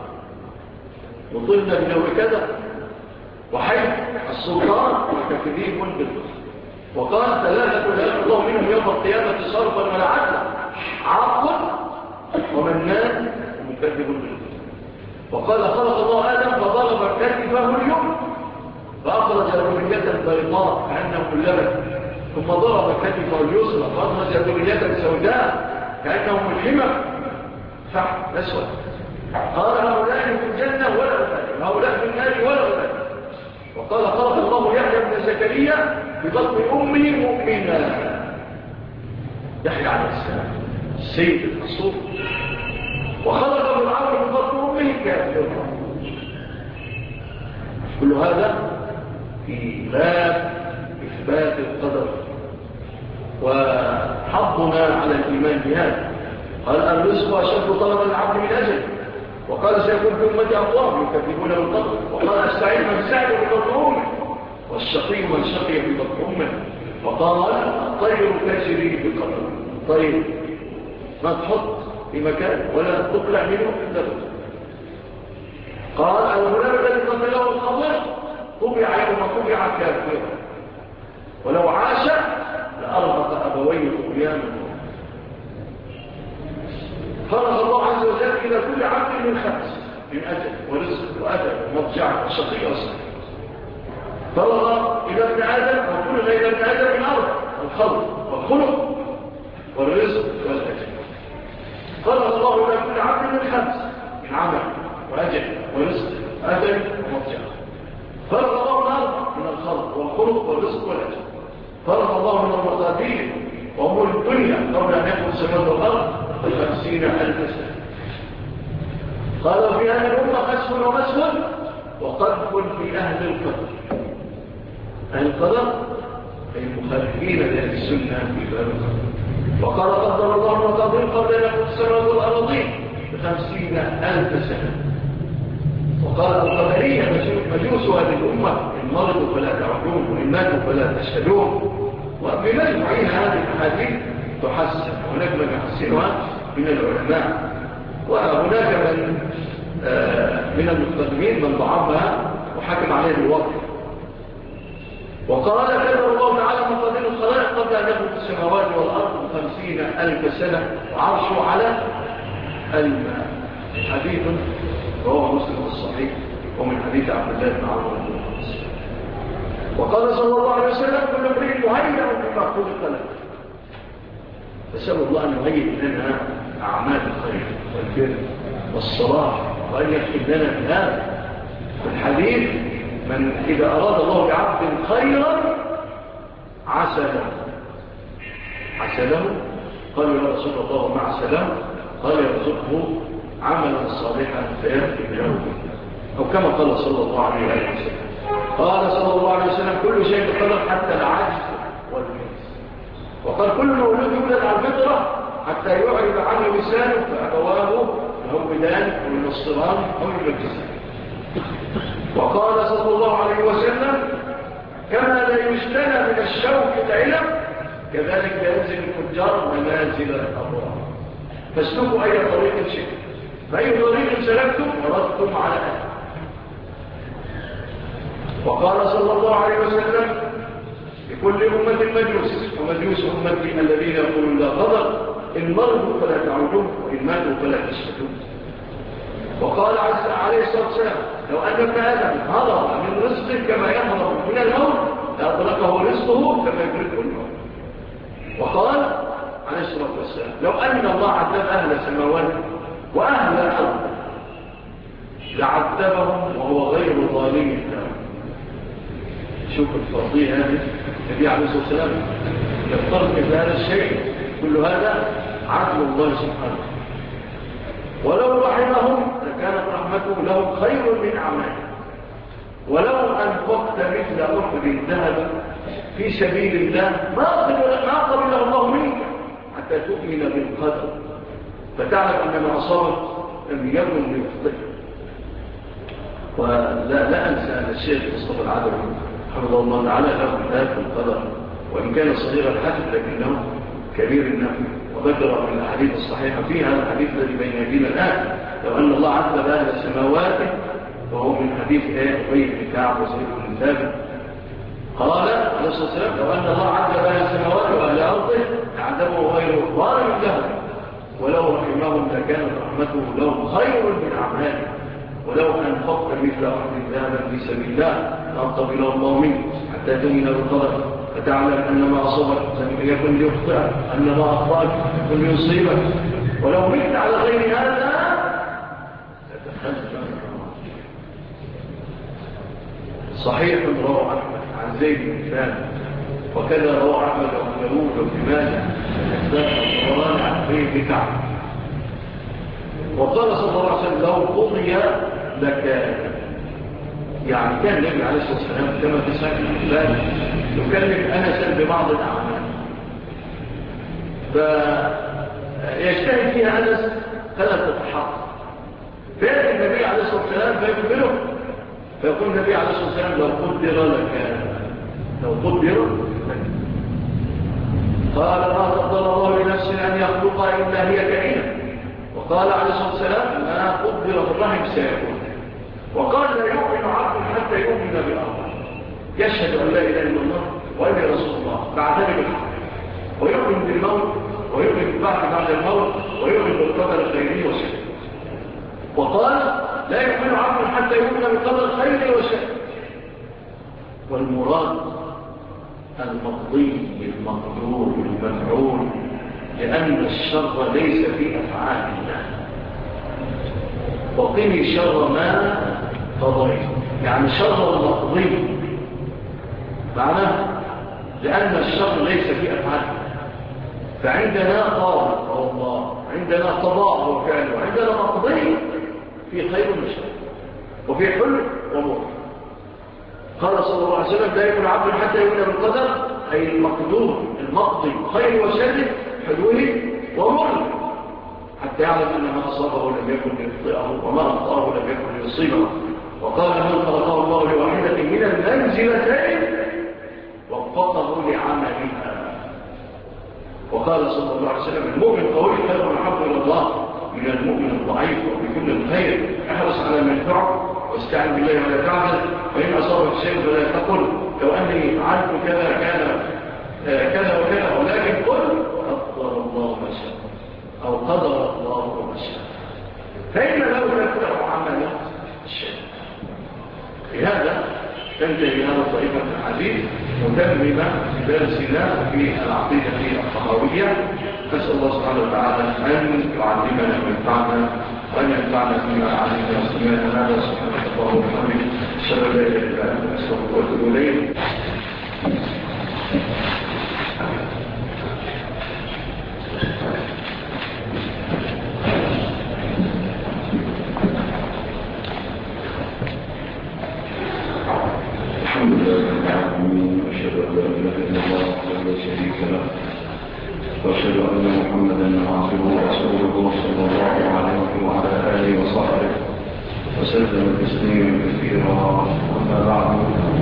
[SPEAKER 3] وطلنا بنوع كذا، وحيث السلطان وتكذيب بالكفر. وقال ثلاثة لا يأخذ الله منهم يوم القيامة صرفا ولا عدلا: عاق ومنان ومكذب بالكفر. وقال خلق الله آدم فضرب كتفه اليمنى فأخرج ذرية بيضاء كأنه اللبن، ثم ضرب كتفه اليسرى فأخرج ذرية سوداء كأنهم الحمر فحم أسود. قال هؤلاء في الجنة ولا أبالي، هؤلاء في النار ولا أبالي. وقال خلق الله يحيى بن زكريا ببطن أمه مؤمنا، يحيى عليه السلام السيد الرسول. وخلق فرعون ببطن أمه كافرا. كل هذا في باب إثبات القدر وحظنا على الإيمان بهذا. قال الرزق أشد طلبا العبد من أجل. وقال سيكون في أمتي أقوام يكذبون بالقدر. وقال السعيد من سعد ببطن أمه والشقي من شقي ببطن أمه. وقال الطير تجري بالقدر. طير ما تحط في مكان ولا تطلع منه إلا بالقدر. قال الغلام الذي قتله الخضر طبع يوم طبع كافرا، ولو عاش لأرهق أبويه طغيانا. فرغ الله عز وجل إلى كل عبد من خمس: من أجل ورزق وأدب ومضجع وشقي وصحيح. فرغ إلى ابن آدم وكل إلى ابن آدم من أرض: الخلق والخلق والرزق والأجل. فرغ الله إلى كل عبد من خمس: من عمل وأجل ورزق أدب ومضجع. فرغ الله الأرض من الخلق والخلق والرزق والأجل. فرغ الله من المقادير وأمور الدنيا قبل أن يكون السماوات والأرض 50,000 سنة. قالوا في هذه الأمة خسف ومسف وقذف في أهل القدر. أهل القدر أي المخالفين لأهل السنة في باب القدر. وقال قدر الله المقادير قبل أن يكون السماوات والأرضين 50,000 سنة. وقال القدرية مجوس هذه الأمة: إن مرضوا فلا تعودون وإن ماتوا فلا تشهدون. وبمجمعين هذه الأحاديث تحسن، هناك من يحسنها من العلماء، وهناك من المقدمين من ضعفها وحكم عليه بالوقت. وقال كذب الله تعالى مقادير الخلائق قبل أن يخلق السماوات والأرض 50,000 سنة وعرشه على الماء. حديث رواه مسلم الصحيح ومن حديث عبد الله بن عمرو بن العاص. وقال صلى الله عليه وسلم كل امرئ مهيأ بما خلق له. فسأل الله أن يهيئ لنا أعمال الخير والبر والصلاح وأن يكتب لنا بهذا الحديث من إذا أراد الله بعبد خيرا عسله قالوا يا رسول الله ومع السلام قال يرزقه عملا صالحا فيهدي له به، أو كما قال صلى الله عليه وسلم. قال صلى الله عليه وسلم كل شيء بقدر حتى العجز والجنس، وقال كل مولود يولد على الفطرة حتى يعرض عنه لسانه فأبواه يهودان أو ينصران أو يمجسان. وقال صلى الله عليه وسلم كما لا يجتنى من الشوك العلم كذلك ينزل الفجار منازل الأبرار، فاسلكوا أي طريق شئتم، فأي طريق سلكتم وردتم على أهل. وقال صلى الله عليه وسلم لكل أمة مجوس، ومجوس أمتي الذين يقولون لا قدر إن مرضوا فلا تعودون وإن ماتوا فلا تشهدون. وقال عليه الصلاة والسلام لو أن ابن آدم هرب من رزقه كما يهرب من الموت لأطلقه رزقه كما يدركه الموت. وقال عليه الصلاة والسلام لو أن الله عذب أهل السماوات وأهل الأرض لعذبهم وهو غير ظالم لهم. شوف الفرضية هذه النبي عليه الصلاة والسلام يفترض مثل هذا الشيء، كل هذا عدل الله سبحانه. ولو رحمهم لكانت رحمته لهم خير من أعمالهم، ولو أنفقت مثل أحد ذهب في سبيل الله ما قبله الله منك حتى تؤمن بالقدر فتعلم أن ما أصابك لم يكن ليخطئك. ولا أنسى أن الشيخ مصطفى العدوي حفظه الله تعالى له كتاب في القدر، وإن كان صغير الحجم لكنه كبير النفع، وذكر من الأحاديث الصحيحة فيها الحديث الذي بين يدينا الآن لو أن الله عذب أهل السماوات، وهو من حديث أبي بن كعب وزيد بن ثابت قال عليه الصلاة والسلام لو أن الله عذب أهل السماوات وأهل أرضه لعذبه غير ظالم لهم، ولو رحمهم لكانت رحمته لهم خير من أعمالهم، ولو أنفقت مثل أحد ذهبا في سبيل الله لأقبله الله منك حتى تؤمن بالقدر فتعلم أن ما أصابك لم يكن ليخطئك، أن ما أخطأك يكن ليصيبك، ولو مت على غير هذا لتخلف صحيح رواه أحمد عن زيد بن ثابت، وكذا رواه أحمد وابن داود وابن ماجه والطبراني عن أبي بن كعب. وقال صلى الله عليه وسلم لو قضي لكان، يعني كان النبي عليه الصلاة والسلام كما في صحيح البخاري يكلم أنسا ببعض الأعمال فيجتهد فيها أنس فلا تتحقق، فيأتي النبي عليه الصلاة والسلام فيقبله فيقول النبي عليه الصلاة والسلام لو قدر لك قال ما قدر الله لنفس أن يخلقها إلا هي كائنة، وقال عليه الصلاة والسلام ما قدر في الرحم سيكون، وقال لا يؤمن عبد حتى يؤمن بالله يشهد أن لا إله إلا الله وأني رسول الله بعد ذلك الحق، ويؤمن بالموت ويؤمن بالبعث بعد الموت ويؤمن بالقدر الخيري والشر. وقال لا يؤمن عبد حتى يؤمن بالقدر الخيري والشر. والمراد المقضي المقدور المفعول، لأن الشر ليس في أفعال الله. وقني شر ما قضيت، يعني شر المقضي معناه لأن الشر ليس في أفعال الله. فعندنا قاضي وهو الله، عندنا قضاء وفعل، وعندنا مقضي في خير وشر وفي حلو ومر. قال صلى الله عليه وسلم لا يكون عبد حتى يؤمن بالقدر، أي المقدور المقضي خير وشر حلوه ومر، حتى يعلم أن ما أصابه لم يكن ليخطئه وما أخطأه لم يكن ليصيبه. وقال من خلقه الله لواحدة من المنزلتين وفقه لعملها. وقال صلى الله عليه وسلم المؤمن قوي خير محب إلى الله من المؤمن الضعيف، وبكل الخير احرص على ما ينفعه واستعن بالله ولا تعجل، وإن أصابك شيء فلا تقل لو أني فعلت كذا كان كذا وكذا، ولكن قل قدر الله ما شاء أو قدر الله ما شاء، فإن لو يفتح عمل الشيء. لهذا تنتهي هذا طريقة الحديث متممة درسنا في العقيدة الطحاوية. نسأل الله سبحانه وتعالى أن يعلمنا وينفعنا وأن ينفعنا فيما علمنا وسمعنا. هذا سبحانه الله وبحمده. أشهد أن لا إله إلا أنت أستغفرك وأتوب إليك. الحمد لله رب العالمين، وأشهد أن لا إله إلا الله وحده لا شريك له، وأشهد أن محمدا عبده ورسوله صلى الله عليه وعلى آله وصحبه وسلم تسليما كثيرا. أما بعد،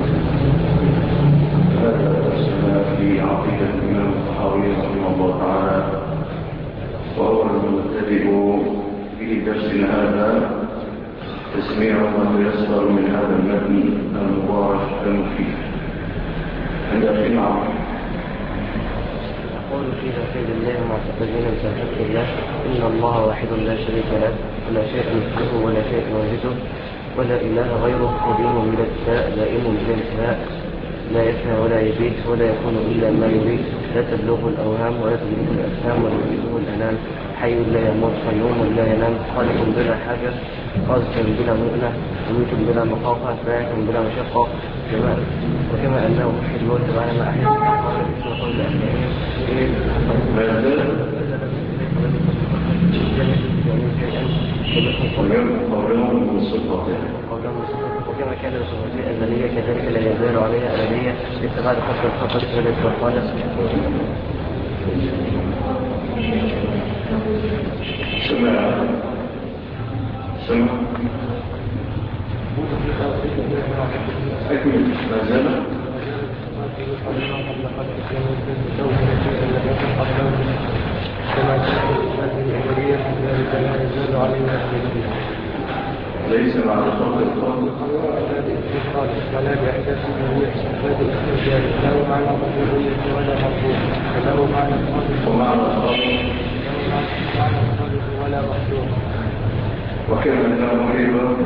[SPEAKER 3] هذا درسنا في عقيدة الإمام الطحاوي رحمه الله تعالى، وهو المبتدئ في درسنا هذا تسميع ما تيسر من هذا المتن المبارك المفيد. عند أخي معه
[SPEAKER 4] يقول في توحيد الله معتقدين بتوحيد الله إن الله واحد لا شريك له ولا شيء مثله ولا شيء يوجده ولا إله غيره، قديم بلا ابتداء دائم بلا انتهاء، لا يفنى ولا يبيت ولا يكون إلا ما يريد، لا تبلغه الأوهام ولا تدركه الأفهام ولا يدركه الأنام، حي لا يموت قيوم لا ينام، خالق بلا حاجة قاذف بلا مؤنة مميت بلا مخافة باعث بلا مشقة، وكما أنه محي الموت بعد ما أحيا قال باسم قول وكما كان بصفته أزلية كذلك لا يزال عليها أبدية لاستغال خط الخطر ولا الفرقانة.
[SPEAKER 3] سمع أكمل ما زال ليس مع الخلق
[SPEAKER 5] ولا بإحداث النبي استفاد الإخراج له معنى الربوبية ولا مطلوب، وله معنى الخالق ولا مخلوق،
[SPEAKER 3] وكما أنه محيط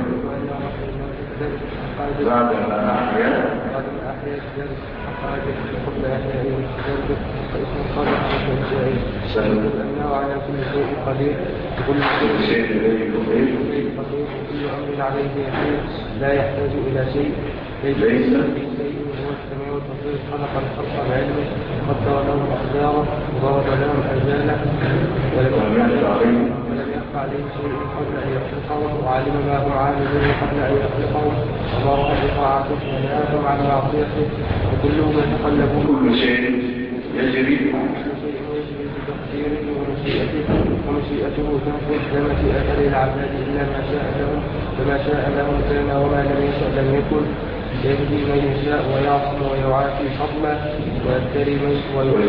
[SPEAKER 3] بعد الأحياء
[SPEAKER 5] ذلك حقائق قبل أحيائه ذلك فاسم الخالق والإنشائي أنه على كل شيء قدير وكل شيء قدير وكل أمر عليه يسير لا يحتاج إلى شيء ليس هو السميع البصير، خلق الخلق بعلمه قدر لهم أقداره وضرب لهم أجاله ولم يخفى عليه شيء قبل أن يخلقهم، وعلم ما هو عامل قبل أن يخلقهم، وأمرهم بطاعته ونهاهم عن معصيته، وكلهم يتقلبون
[SPEAKER 3] كل شيء يجري
[SPEAKER 5] بتقديره ومشيئته تنفذ لا مشيئة للعباد إلا ما شاء لهم، فما شاء لهم كان وما لم يشاء لم يكن، يهدي من يشاء ويعصم ويعافي فضلا ويبتلي من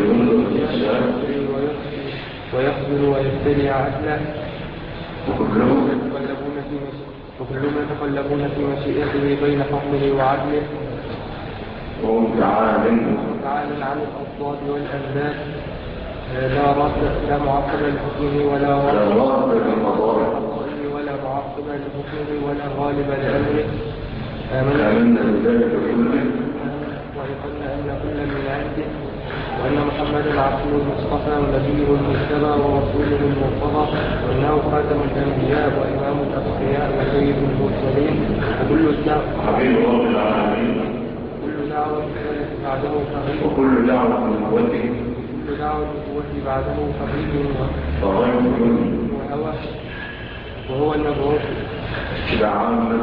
[SPEAKER 5] ويخذل ويبتلي عدلا، وكلهم يتقلبون في مشيئته بين فضله وعدله،
[SPEAKER 3] وهم تعالى
[SPEAKER 5] عن الأضداد والأنداد، لا معقب لحكمه ولا معقب لحكمه ولا غالب لأمره.
[SPEAKER 3] آمنا بذلك كله
[SPEAKER 5] ويقولنا أن كلا من عنده، وأن محمدا عبده المصطفى ونبيه المجتبى ورسوله المرتضى، وأنه خاتم الأنبياء وإمام الأتقياء وسيد المرسلين، وكل دعوة بعده فغيب،
[SPEAKER 3] وكل دعوة من
[SPEAKER 5] بعده فغيب وهوى، وهو المبعوث إلى عامة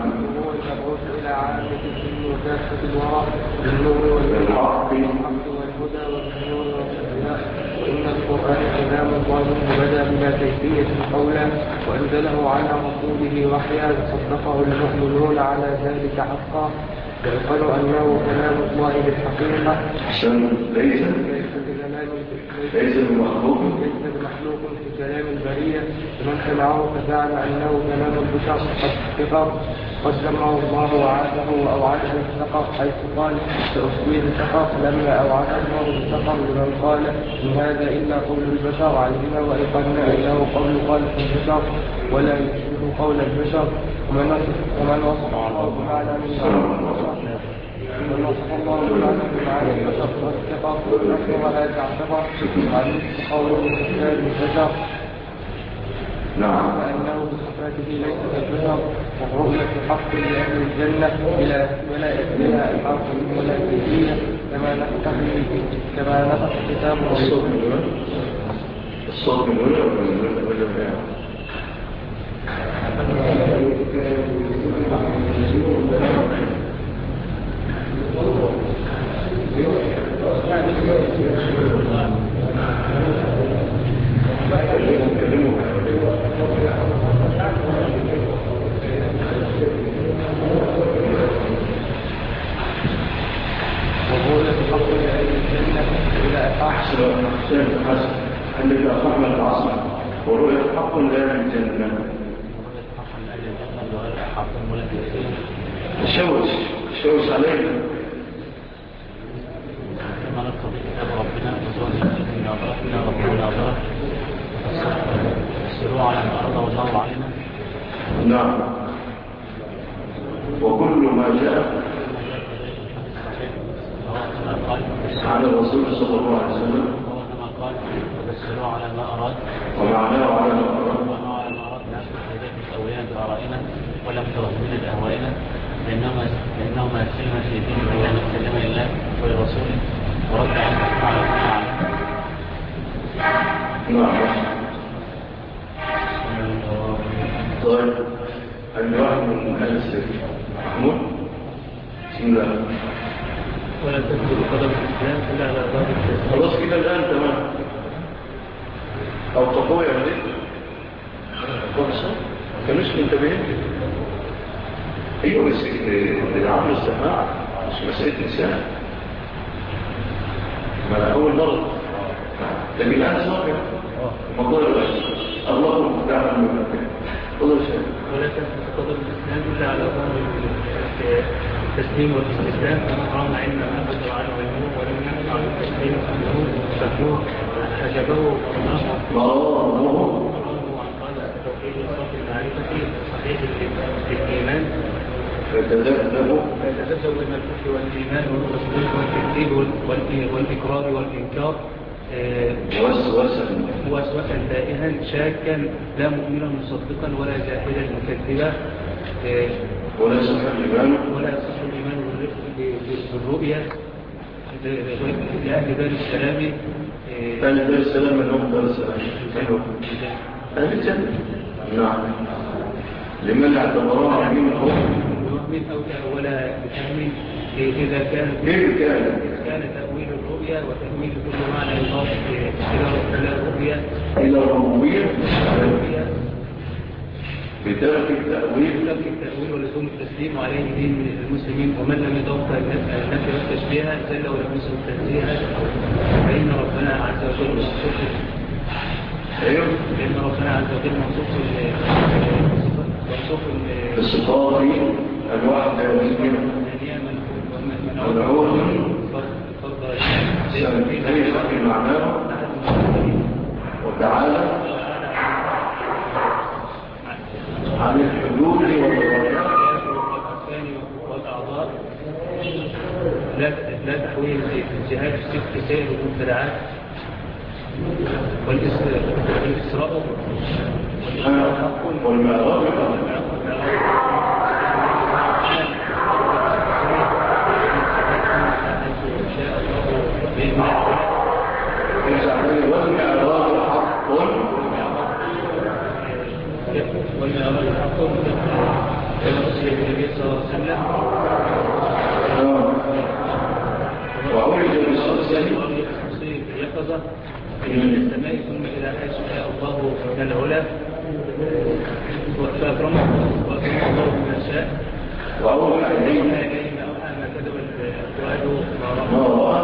[SPEAKER 5] الجن وكافة الورى بالنور والحق والهدى والنور والضياء، وإن القرآن كلام الله بدا بلا كيفية قولا، وأنزله على رسوله وحيا وصدقه المؤمنون على ذلك حقا، ويقال أنه كلام الله بالحقيقة
[SPEAKER 3] ليس بمخلوق
[SPEAKER 5] في كلام البرية، ومن سمعه فزعم أنه كلام البشر قد سمعه الله وعاده وأوعده السقر، حيث قال سأسقيه السقر، لما أوعده الله السقر لمن قال إن هذا إلا قول البشر، علمنا وأيقنا أنه قول خالق البشر ولا يشبه قول البشر، ومن وصف الله بمعنى من معاني البشر والثقة ولا تعتبر عن قول الإنسان البشر.
[SPEAKER 3] نعم.
[SPEAKER 5] فأنه بصفاته ليس كالبشر، والرؤية حق لأهل الجنة ولا يأتيها الحرف ولا كيفية كما نطق كتاب
[SPEAKER 3] الصوت من هنا ولا من هنا؟ أحسن عندك أصحنا العصر ورؤية حق لا الجنة الشوش علينا
[SPEAKER 4] كما نطلب كتاب ربنا وزوجنا من ناظرتنا ربنا ناظرة السرور على ما أرضى الله علينا.
[SPEAKER 3] نعم. وكل ما جاء عن الرسول صلى الله عليه وسلم
[SPEAKER 4] كما قال وبشروا على ما أراد
[SPEAKER 3] ومعناه على ما أراد
[SPEAKER 4] نأخذ هداية الأولياء بآرائنا ولم ترهبنا بأهوائنا لأنهما يسلم في دين الله سلم لله ولرسوله ورد عن الأسماء على
[SPEAKER 3] نعم. طيب الواحد من أهل السر محمود بسم الله.
[SPEAKER 4] ولا تكتب قدم الإسلام إلا على باب الإسلام.
[SPEAKER 3] خلاص كده الآن تمام. أو تقوى يا وليد فرصة كانوش منتبهين. أيوة بس العمل السماع مش مسألة نساء ما أول مرض لكن الآن صار الموضوع الله تعالى الله شيء.
[SPEAKER 4] ولا تكتب قدم الإسلام إلا على باب التسليم والاستسلام فقرأنا علم ما بدر عنه والنور ولم ينفع التسليم والنور فالنور حجبه الله عن قادة التوحيد وصف المعرفة صحيح الإيمان
[SPEAKER 3] فتذبذب
[SPEAKER 4] بين الكفر والإيمان والتصديق والتكذيب والإقرار والإنكار وسوسا تائها شاكا لا مؤمنا مصدقا ولا جاهلا مكذبا
[SPEAKER 3] ولا يصح الإيمان
[SPEAKER 4] بالرؤية لأهل دار السلام.
[SPEAKER 3] أهل دار السلام من هم دار السلام أهل الجنة. نعم. لمن اعتبرها عمين أو
[SPEAKER 4] ولا بتأمين إذا كان تأويل الرؤية وتأويل كل معنى يضاف إلى الرؤية
[SPEAKER 3] بترك التأويل
[SPEAKER 4] ولزوم التسليم عليه دين المسلمين ومن لم يضبط النفي والتشبيه زل ولم يسلم تنزيها فإن ربنا عز وجل موصوف
[SPEAKER 3] بالصفات الواحدة والمسلمة والعود ليس في معناه وتعالى عن الحدود
[SPEAKER 4] والأعضاء لا تحويل الجهات الست سائر المبتدعات والإسراء
[SPEAKER 3] والمعراج
[SPEAKER 4] والمعراج حق كما أسلم النبي صلى الله عليه وسلم
[SPEAKER 3] وعولد بالصلصة
[SPEAKER 4] يقظة من السماء ثم إلى حيث شاء الله من العلا فأكرمه الله بما شاء
[SPEAKER 3] وأوحى إليه
[SPEAKER 4] ما أوحى ما كذب الفؤاد
[SPEAKER 3] ما رأى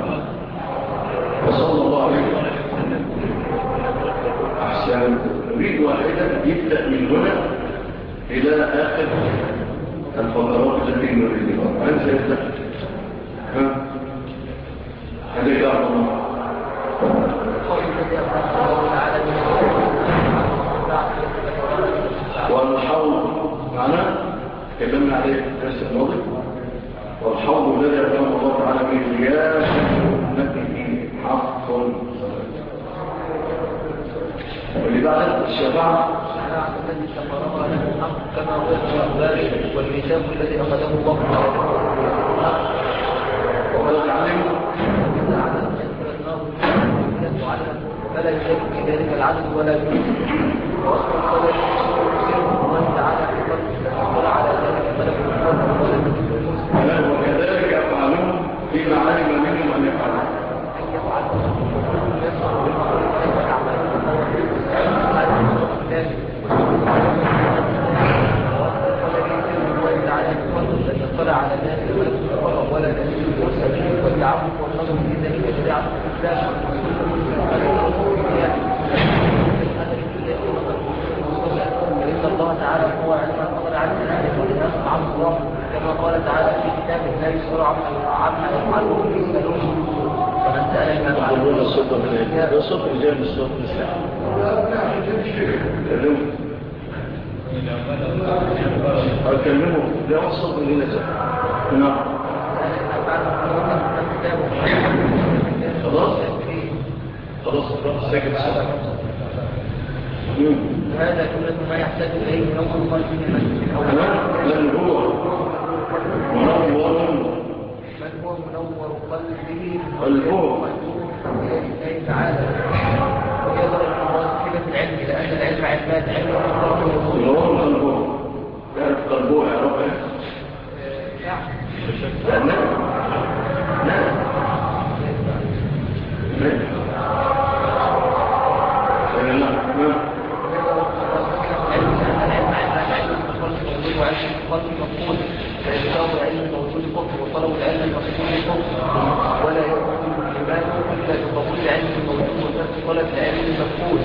[SPEAKER 3] وصلى الله عليه
[SPEAKER 4] وسلم.
[SPEAKER 3] أحسن. نريد واحدا يبدأ من هنا إلى آخر الفقرات التي نريدها. من سيبدأ؟ هذا يعرف الله والحوض معنا كلمنا عليه الدرس الماضي. والحوض الذي أكرم الله تعالى به رياض أمته حق ولذا بعد الشفاعة
[SPEAKER 5] الذي سفرها له الحق كما هو الأخبار والميثاق الذي أخذه الله
[SPEAKER 3] وقد علموا
[SPEAKER 5] على أن يدخل النار فلا يشارك في ذلك العدد ولا يجوز وأصل القدر الله تعالى في قدر على ذلك فله الفضل ولا تجد المسلم
[SPEAKER 3] وكذلك يفعلون فيما علم منهم أن يفعلون
[SPEAKER 5] أن يفعلون وكل يصنع بالمعروف وليس يعملون فهو يطلع على ذلك ولا تتفرق ولا تنزل والسبيل والتعبد والنظر في ذلك شريعة الإسلام فإن الله تعالى هو علم القدر على ذلك والناس عن الله كما قال تعالى في كتابه لا يسأل عما يفعله يسألون فمن سأل ما
[SPEAKER 3] يقولون الصدق من هذا الصدق الجاي من الصدق الإسلام أكلمه لا أصدق من نزل نعم خلاص ساكت الصدق
[SPEAKER 5] هذا كل ما يحتاج إليه نوع الله في المسجد
[SPEAKER 3] من هو منور
[SPEAKER 5] قلبه
[SPEAKER 3] الهو
[SPEAKER 5] الله تعالى ويظهر المواصفة في العلم لأن العلم علمات علم
[SPEAKER 3] منور الهو يعرف قلبه يا رب لا
[SPEAKER 5] وعلم الخلق مفقود فإنه علم الموجود كفر وطلب العلم المفقود كفر ولا يكون الإيمان إلا بقبول العلم الموجود وترك طلب العلم المفقود.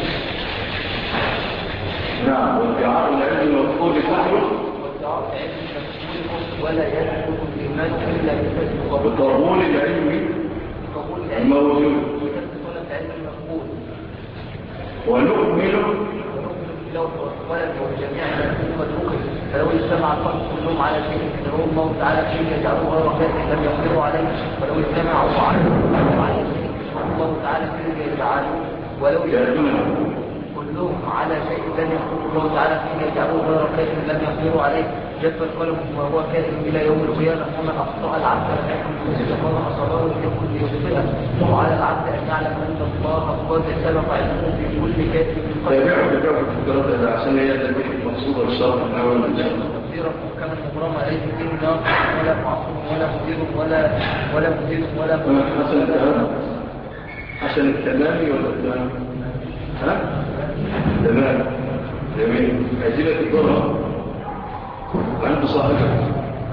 [SPEAKER 3] نعم وادعاء العلم المفقود كفر
[SPEAKER 5] وادعاء العلم المفقود كفر ولا يكون الإيمان إلا
[SPEAKER 3] بقبول العلم الموجود
[SPEAKER 5] وترك طلب العلم المفقود.
[SPEAKER 3] ونؤمن
[SPEAKER 5] ولد وجميع مدروكه فلو اجتمع الخلق كلهم على شيء يدعوه الله تعالى فيه يجعلوه غير خير لم يقدروا عليه ولو اجتمعوا على شيء يدعوه الله تعالى فيه يجعلوه ولو اجتمعوا كلهم على شيء لم يقدروا الله تعالى فيه يجعلوه غير خير لم يقدروا عليه جف القلم وهو كائن الى يوم القيامه ومن اخطا العبد ان يكون مسلما وما اصابه لم يكن ليخطئه وعلى العبد ان يعلم ان الله قد سبق علمه في كل كائن من
[SPEAKER 3] تابعوا عشان هي تنبيه المقصود والشرط من اول من شاء
[SPEAKER 5] تقدير محكم المبرم ليس فيه ناقص ولا معصوم ولا مدير ولا مدير ولا
[SPEAKER 3] حسن التمام حسن التمام ولا التمام ها تمام جميل عزيزة الضرر وأنت صاحبك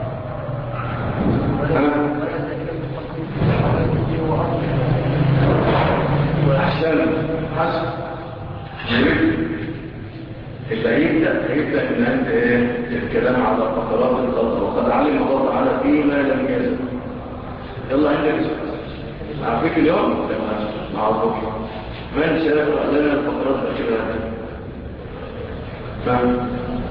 [SPEAKER 3] وأحسن حسن اللي هيبدأ إن أنت الكلام على فقرات القدر وقد علم الله تعالى فيما لم يزل يلا عندك عارفك اليوم مع الظهر من سيقرأ لنا الفقرات الأخيرة فهم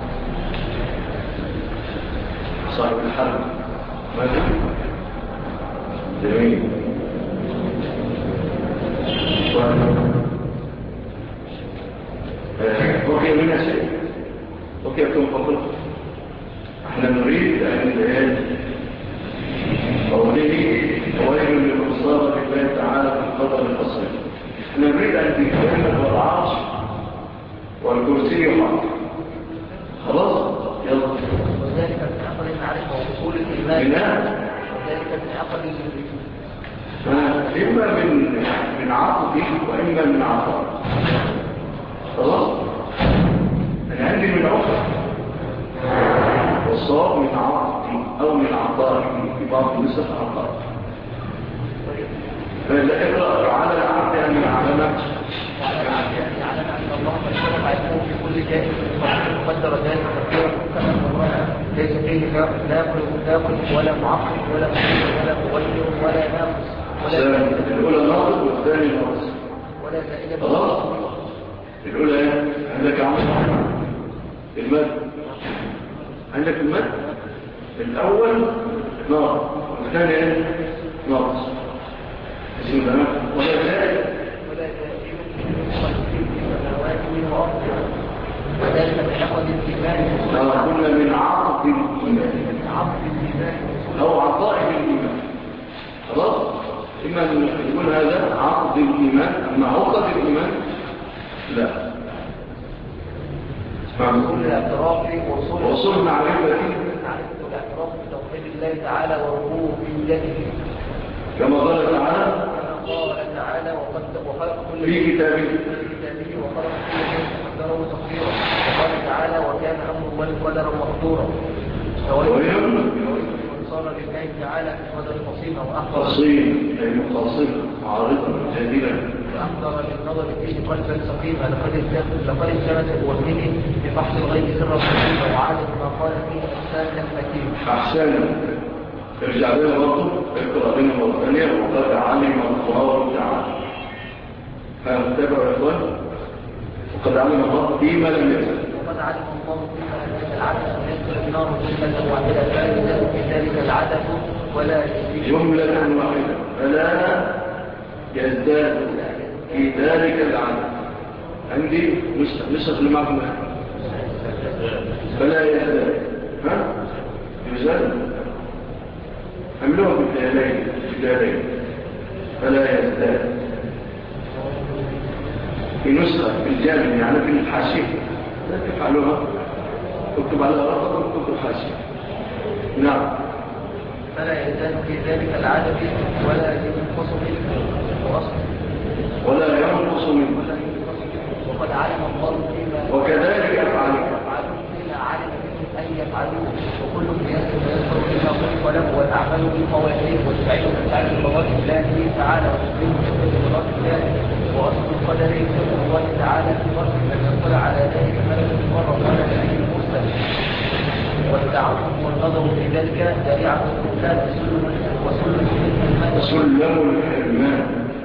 [SPEAKER 3] صاحب الحرب ماذا جميل بقي منها شيء بقي كم فقرة احنا نريد ان قوله ويل لمن صار بالله تعالى في القدر البصير احنا نريد ان تكلم والعرش والكرسي حق خلاص يلا
[SPEAKER 5] وذلك من عقل المعرفة وأصول الإيمان وذلك من عقل
[SPEAKER 3] إما من عقل وإما من عقل خلاص أنا عندي من عقل والصواب من عقل أو من عقل في بعض النسخ عقل فإذا اقرأ على العقل من علامات
[SPEAKER 5] يعلم أن الله قد شرع علمه في كل كائن وقدر ذلك تقديرا كما أمرنا ليس فيه ناقل ولا معقل ولا مغير ولا مغير ولا ناقص
[SPEAKER 3] الأولى ناقص والثاني ناقص
[SPEAKER 5] ولا زائد
[SPEAKER 3] خلاص الأولى عندك عمل المد عندك المد الأول ناقص والثاني ناقص اسمه تمام ولا زائد
[SPEAKER 5] ولا زائد في السماوات والأرض
[SPEAKER 2] عقد الإيمان
[SPEAKER 3] كنا من عقد الإيمان أو عقائد الإيمان. خلاص؟ إما أن يكون هذا عقد الإيمان، أما عقد الإيمان لا.
[SPEAKER 2] وصول الاعتراف
[SPEAKER 3] وصول معرفة
[SPEAKER 2] الاعتراف بتوحيد الله تعالى وربوبيته،
[SPEAKER 3] كما قال تعالى
[SPEAKER 2] وخلق كل
[SPEAKER 3] في كتابه
[SPEAKER 2] وخلق كل شيء قدره تقديرا. وقال تعالى وكان أمر الله قدرا مقدورا. صار لله تعالى في قدر بسيطة وأخبر
[SPEAKER 3] قصيم أي مقاصد عارضا جديدا
[SPEAKER 2] وأخبر بالنظر فيه قلبا سقيما. لقد اجتمت بوحده بفحص الغيب سرا سقيما وعاد ما قال فيه أحسانا حكيما.
[SPEAKER 3] أحسانا ارجع بنا برضه اقرأ بنا مرة ثانية. وقد علم الله تعالى فنتبع يا إخوان. وقد علم الله فيما لم يزل.
[SPEAKER 2] وقد علم الله فيما لم يزل العدد أن يدخل النار جملة واحدة فلا يزال في ذلك العدد ولا يزيد.
[SPEAKER 3] جملة واحدة فلا يزداد في ذلك العدد. عندي نسخ اللي معكم فلا يزداد. ها؟ يزداد عملوها بالدالين فلا يزداد. في نسخة في الجانب يعني في الحاشية لا تفعلوها، اكتب على رقم واكتب الحاشية. نعم.
[SPEAKER 2] فلا يزداد في ذلك العدد ولا ينقص منه
[SPEAKER 3] ولا ينقص منه.
[SPEAKER 2] وقد علم الله فيما
[SPEAKER 3] وكذلك يفعلون
[SPEAKER 2] فيما علم منهم أن يفعلوه وكل يسر ويسر إلى خلق له وتعمل بالقوانين وتبعيد تعالى بمرات الله تعالى وتبعيد بمرات الله. وأصل القدر يكتب الله تعالى في مرة لم يطلع على ذلك ملك مرة ولا نبي مرسل. والتعرف والنظر في ذلك ذريعة الإنسان
[SPEAKER 3] وسلم الحرمان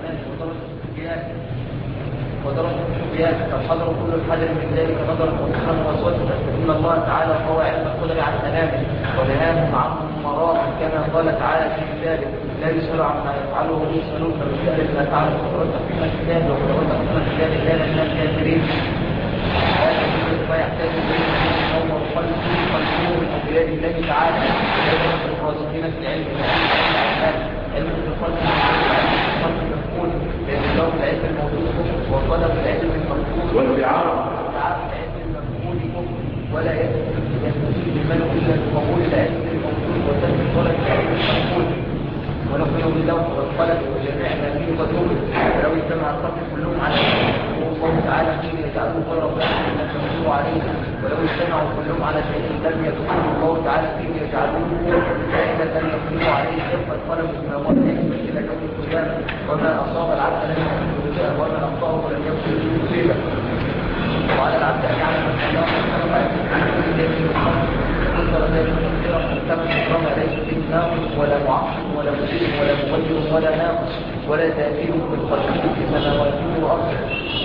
[SPEAKER 2] ودرجة الحبيات فالحضر كل الحذر من ذلك نظرا وكرا وصوتا. إن الله تعالى قوى علم القدر عن أنامه ونهاهم عن مرام كما قال تعالى في كتابه لا يسأل عما يفعله ويسألون فبسأل ما تعالى وترتب فيما كتابه وترتب فيما كتاب الله من الكافرين. هذا كله ما يحتاج إليه من نور قلبه من أولياء الله تعالى ويجب الراسخين في العلم علم في القلب مفقود لأن الله العلم الموجود وطلب العلم المفقود
[SPEAKER 3] والدعاء
[SPEAKER 2] العلم المفقود ولا يجب لمن إلا بقبول العلم الموجود وترك طلب العلم المفقود. ونقول بالله والقلم وجميع ما فيه قدوم ولو اجتمع الخلق كلهم على الله تعالى فيه يجعله خير ذلك لم يقدروا عليه. ولو اجتمعوا كلهم على شيء لم يقدر الله تعالى فيه يجعلوه فائدة لم يقدروا عليه يبقى القلم بما هو إلى يوم القيامة. وما أصاب العبد لم يكن مصيبا وما أخطأه لم يكن مصيبا. وعلى العبد أن يعلم أن الله سبحانه قدر ذلك كثيرا محكما إكراما ليس فيه ناقص ولا معقب ولا مشير ولا مغير ولا ناقص ولا تأثير بالقلب في سماواته وأرضه.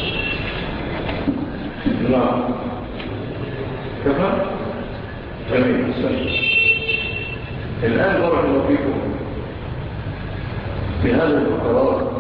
[SPEAKER 3] نعم. كفى؟ جميل. الآن بارك الله فيكم بهذا الفقرات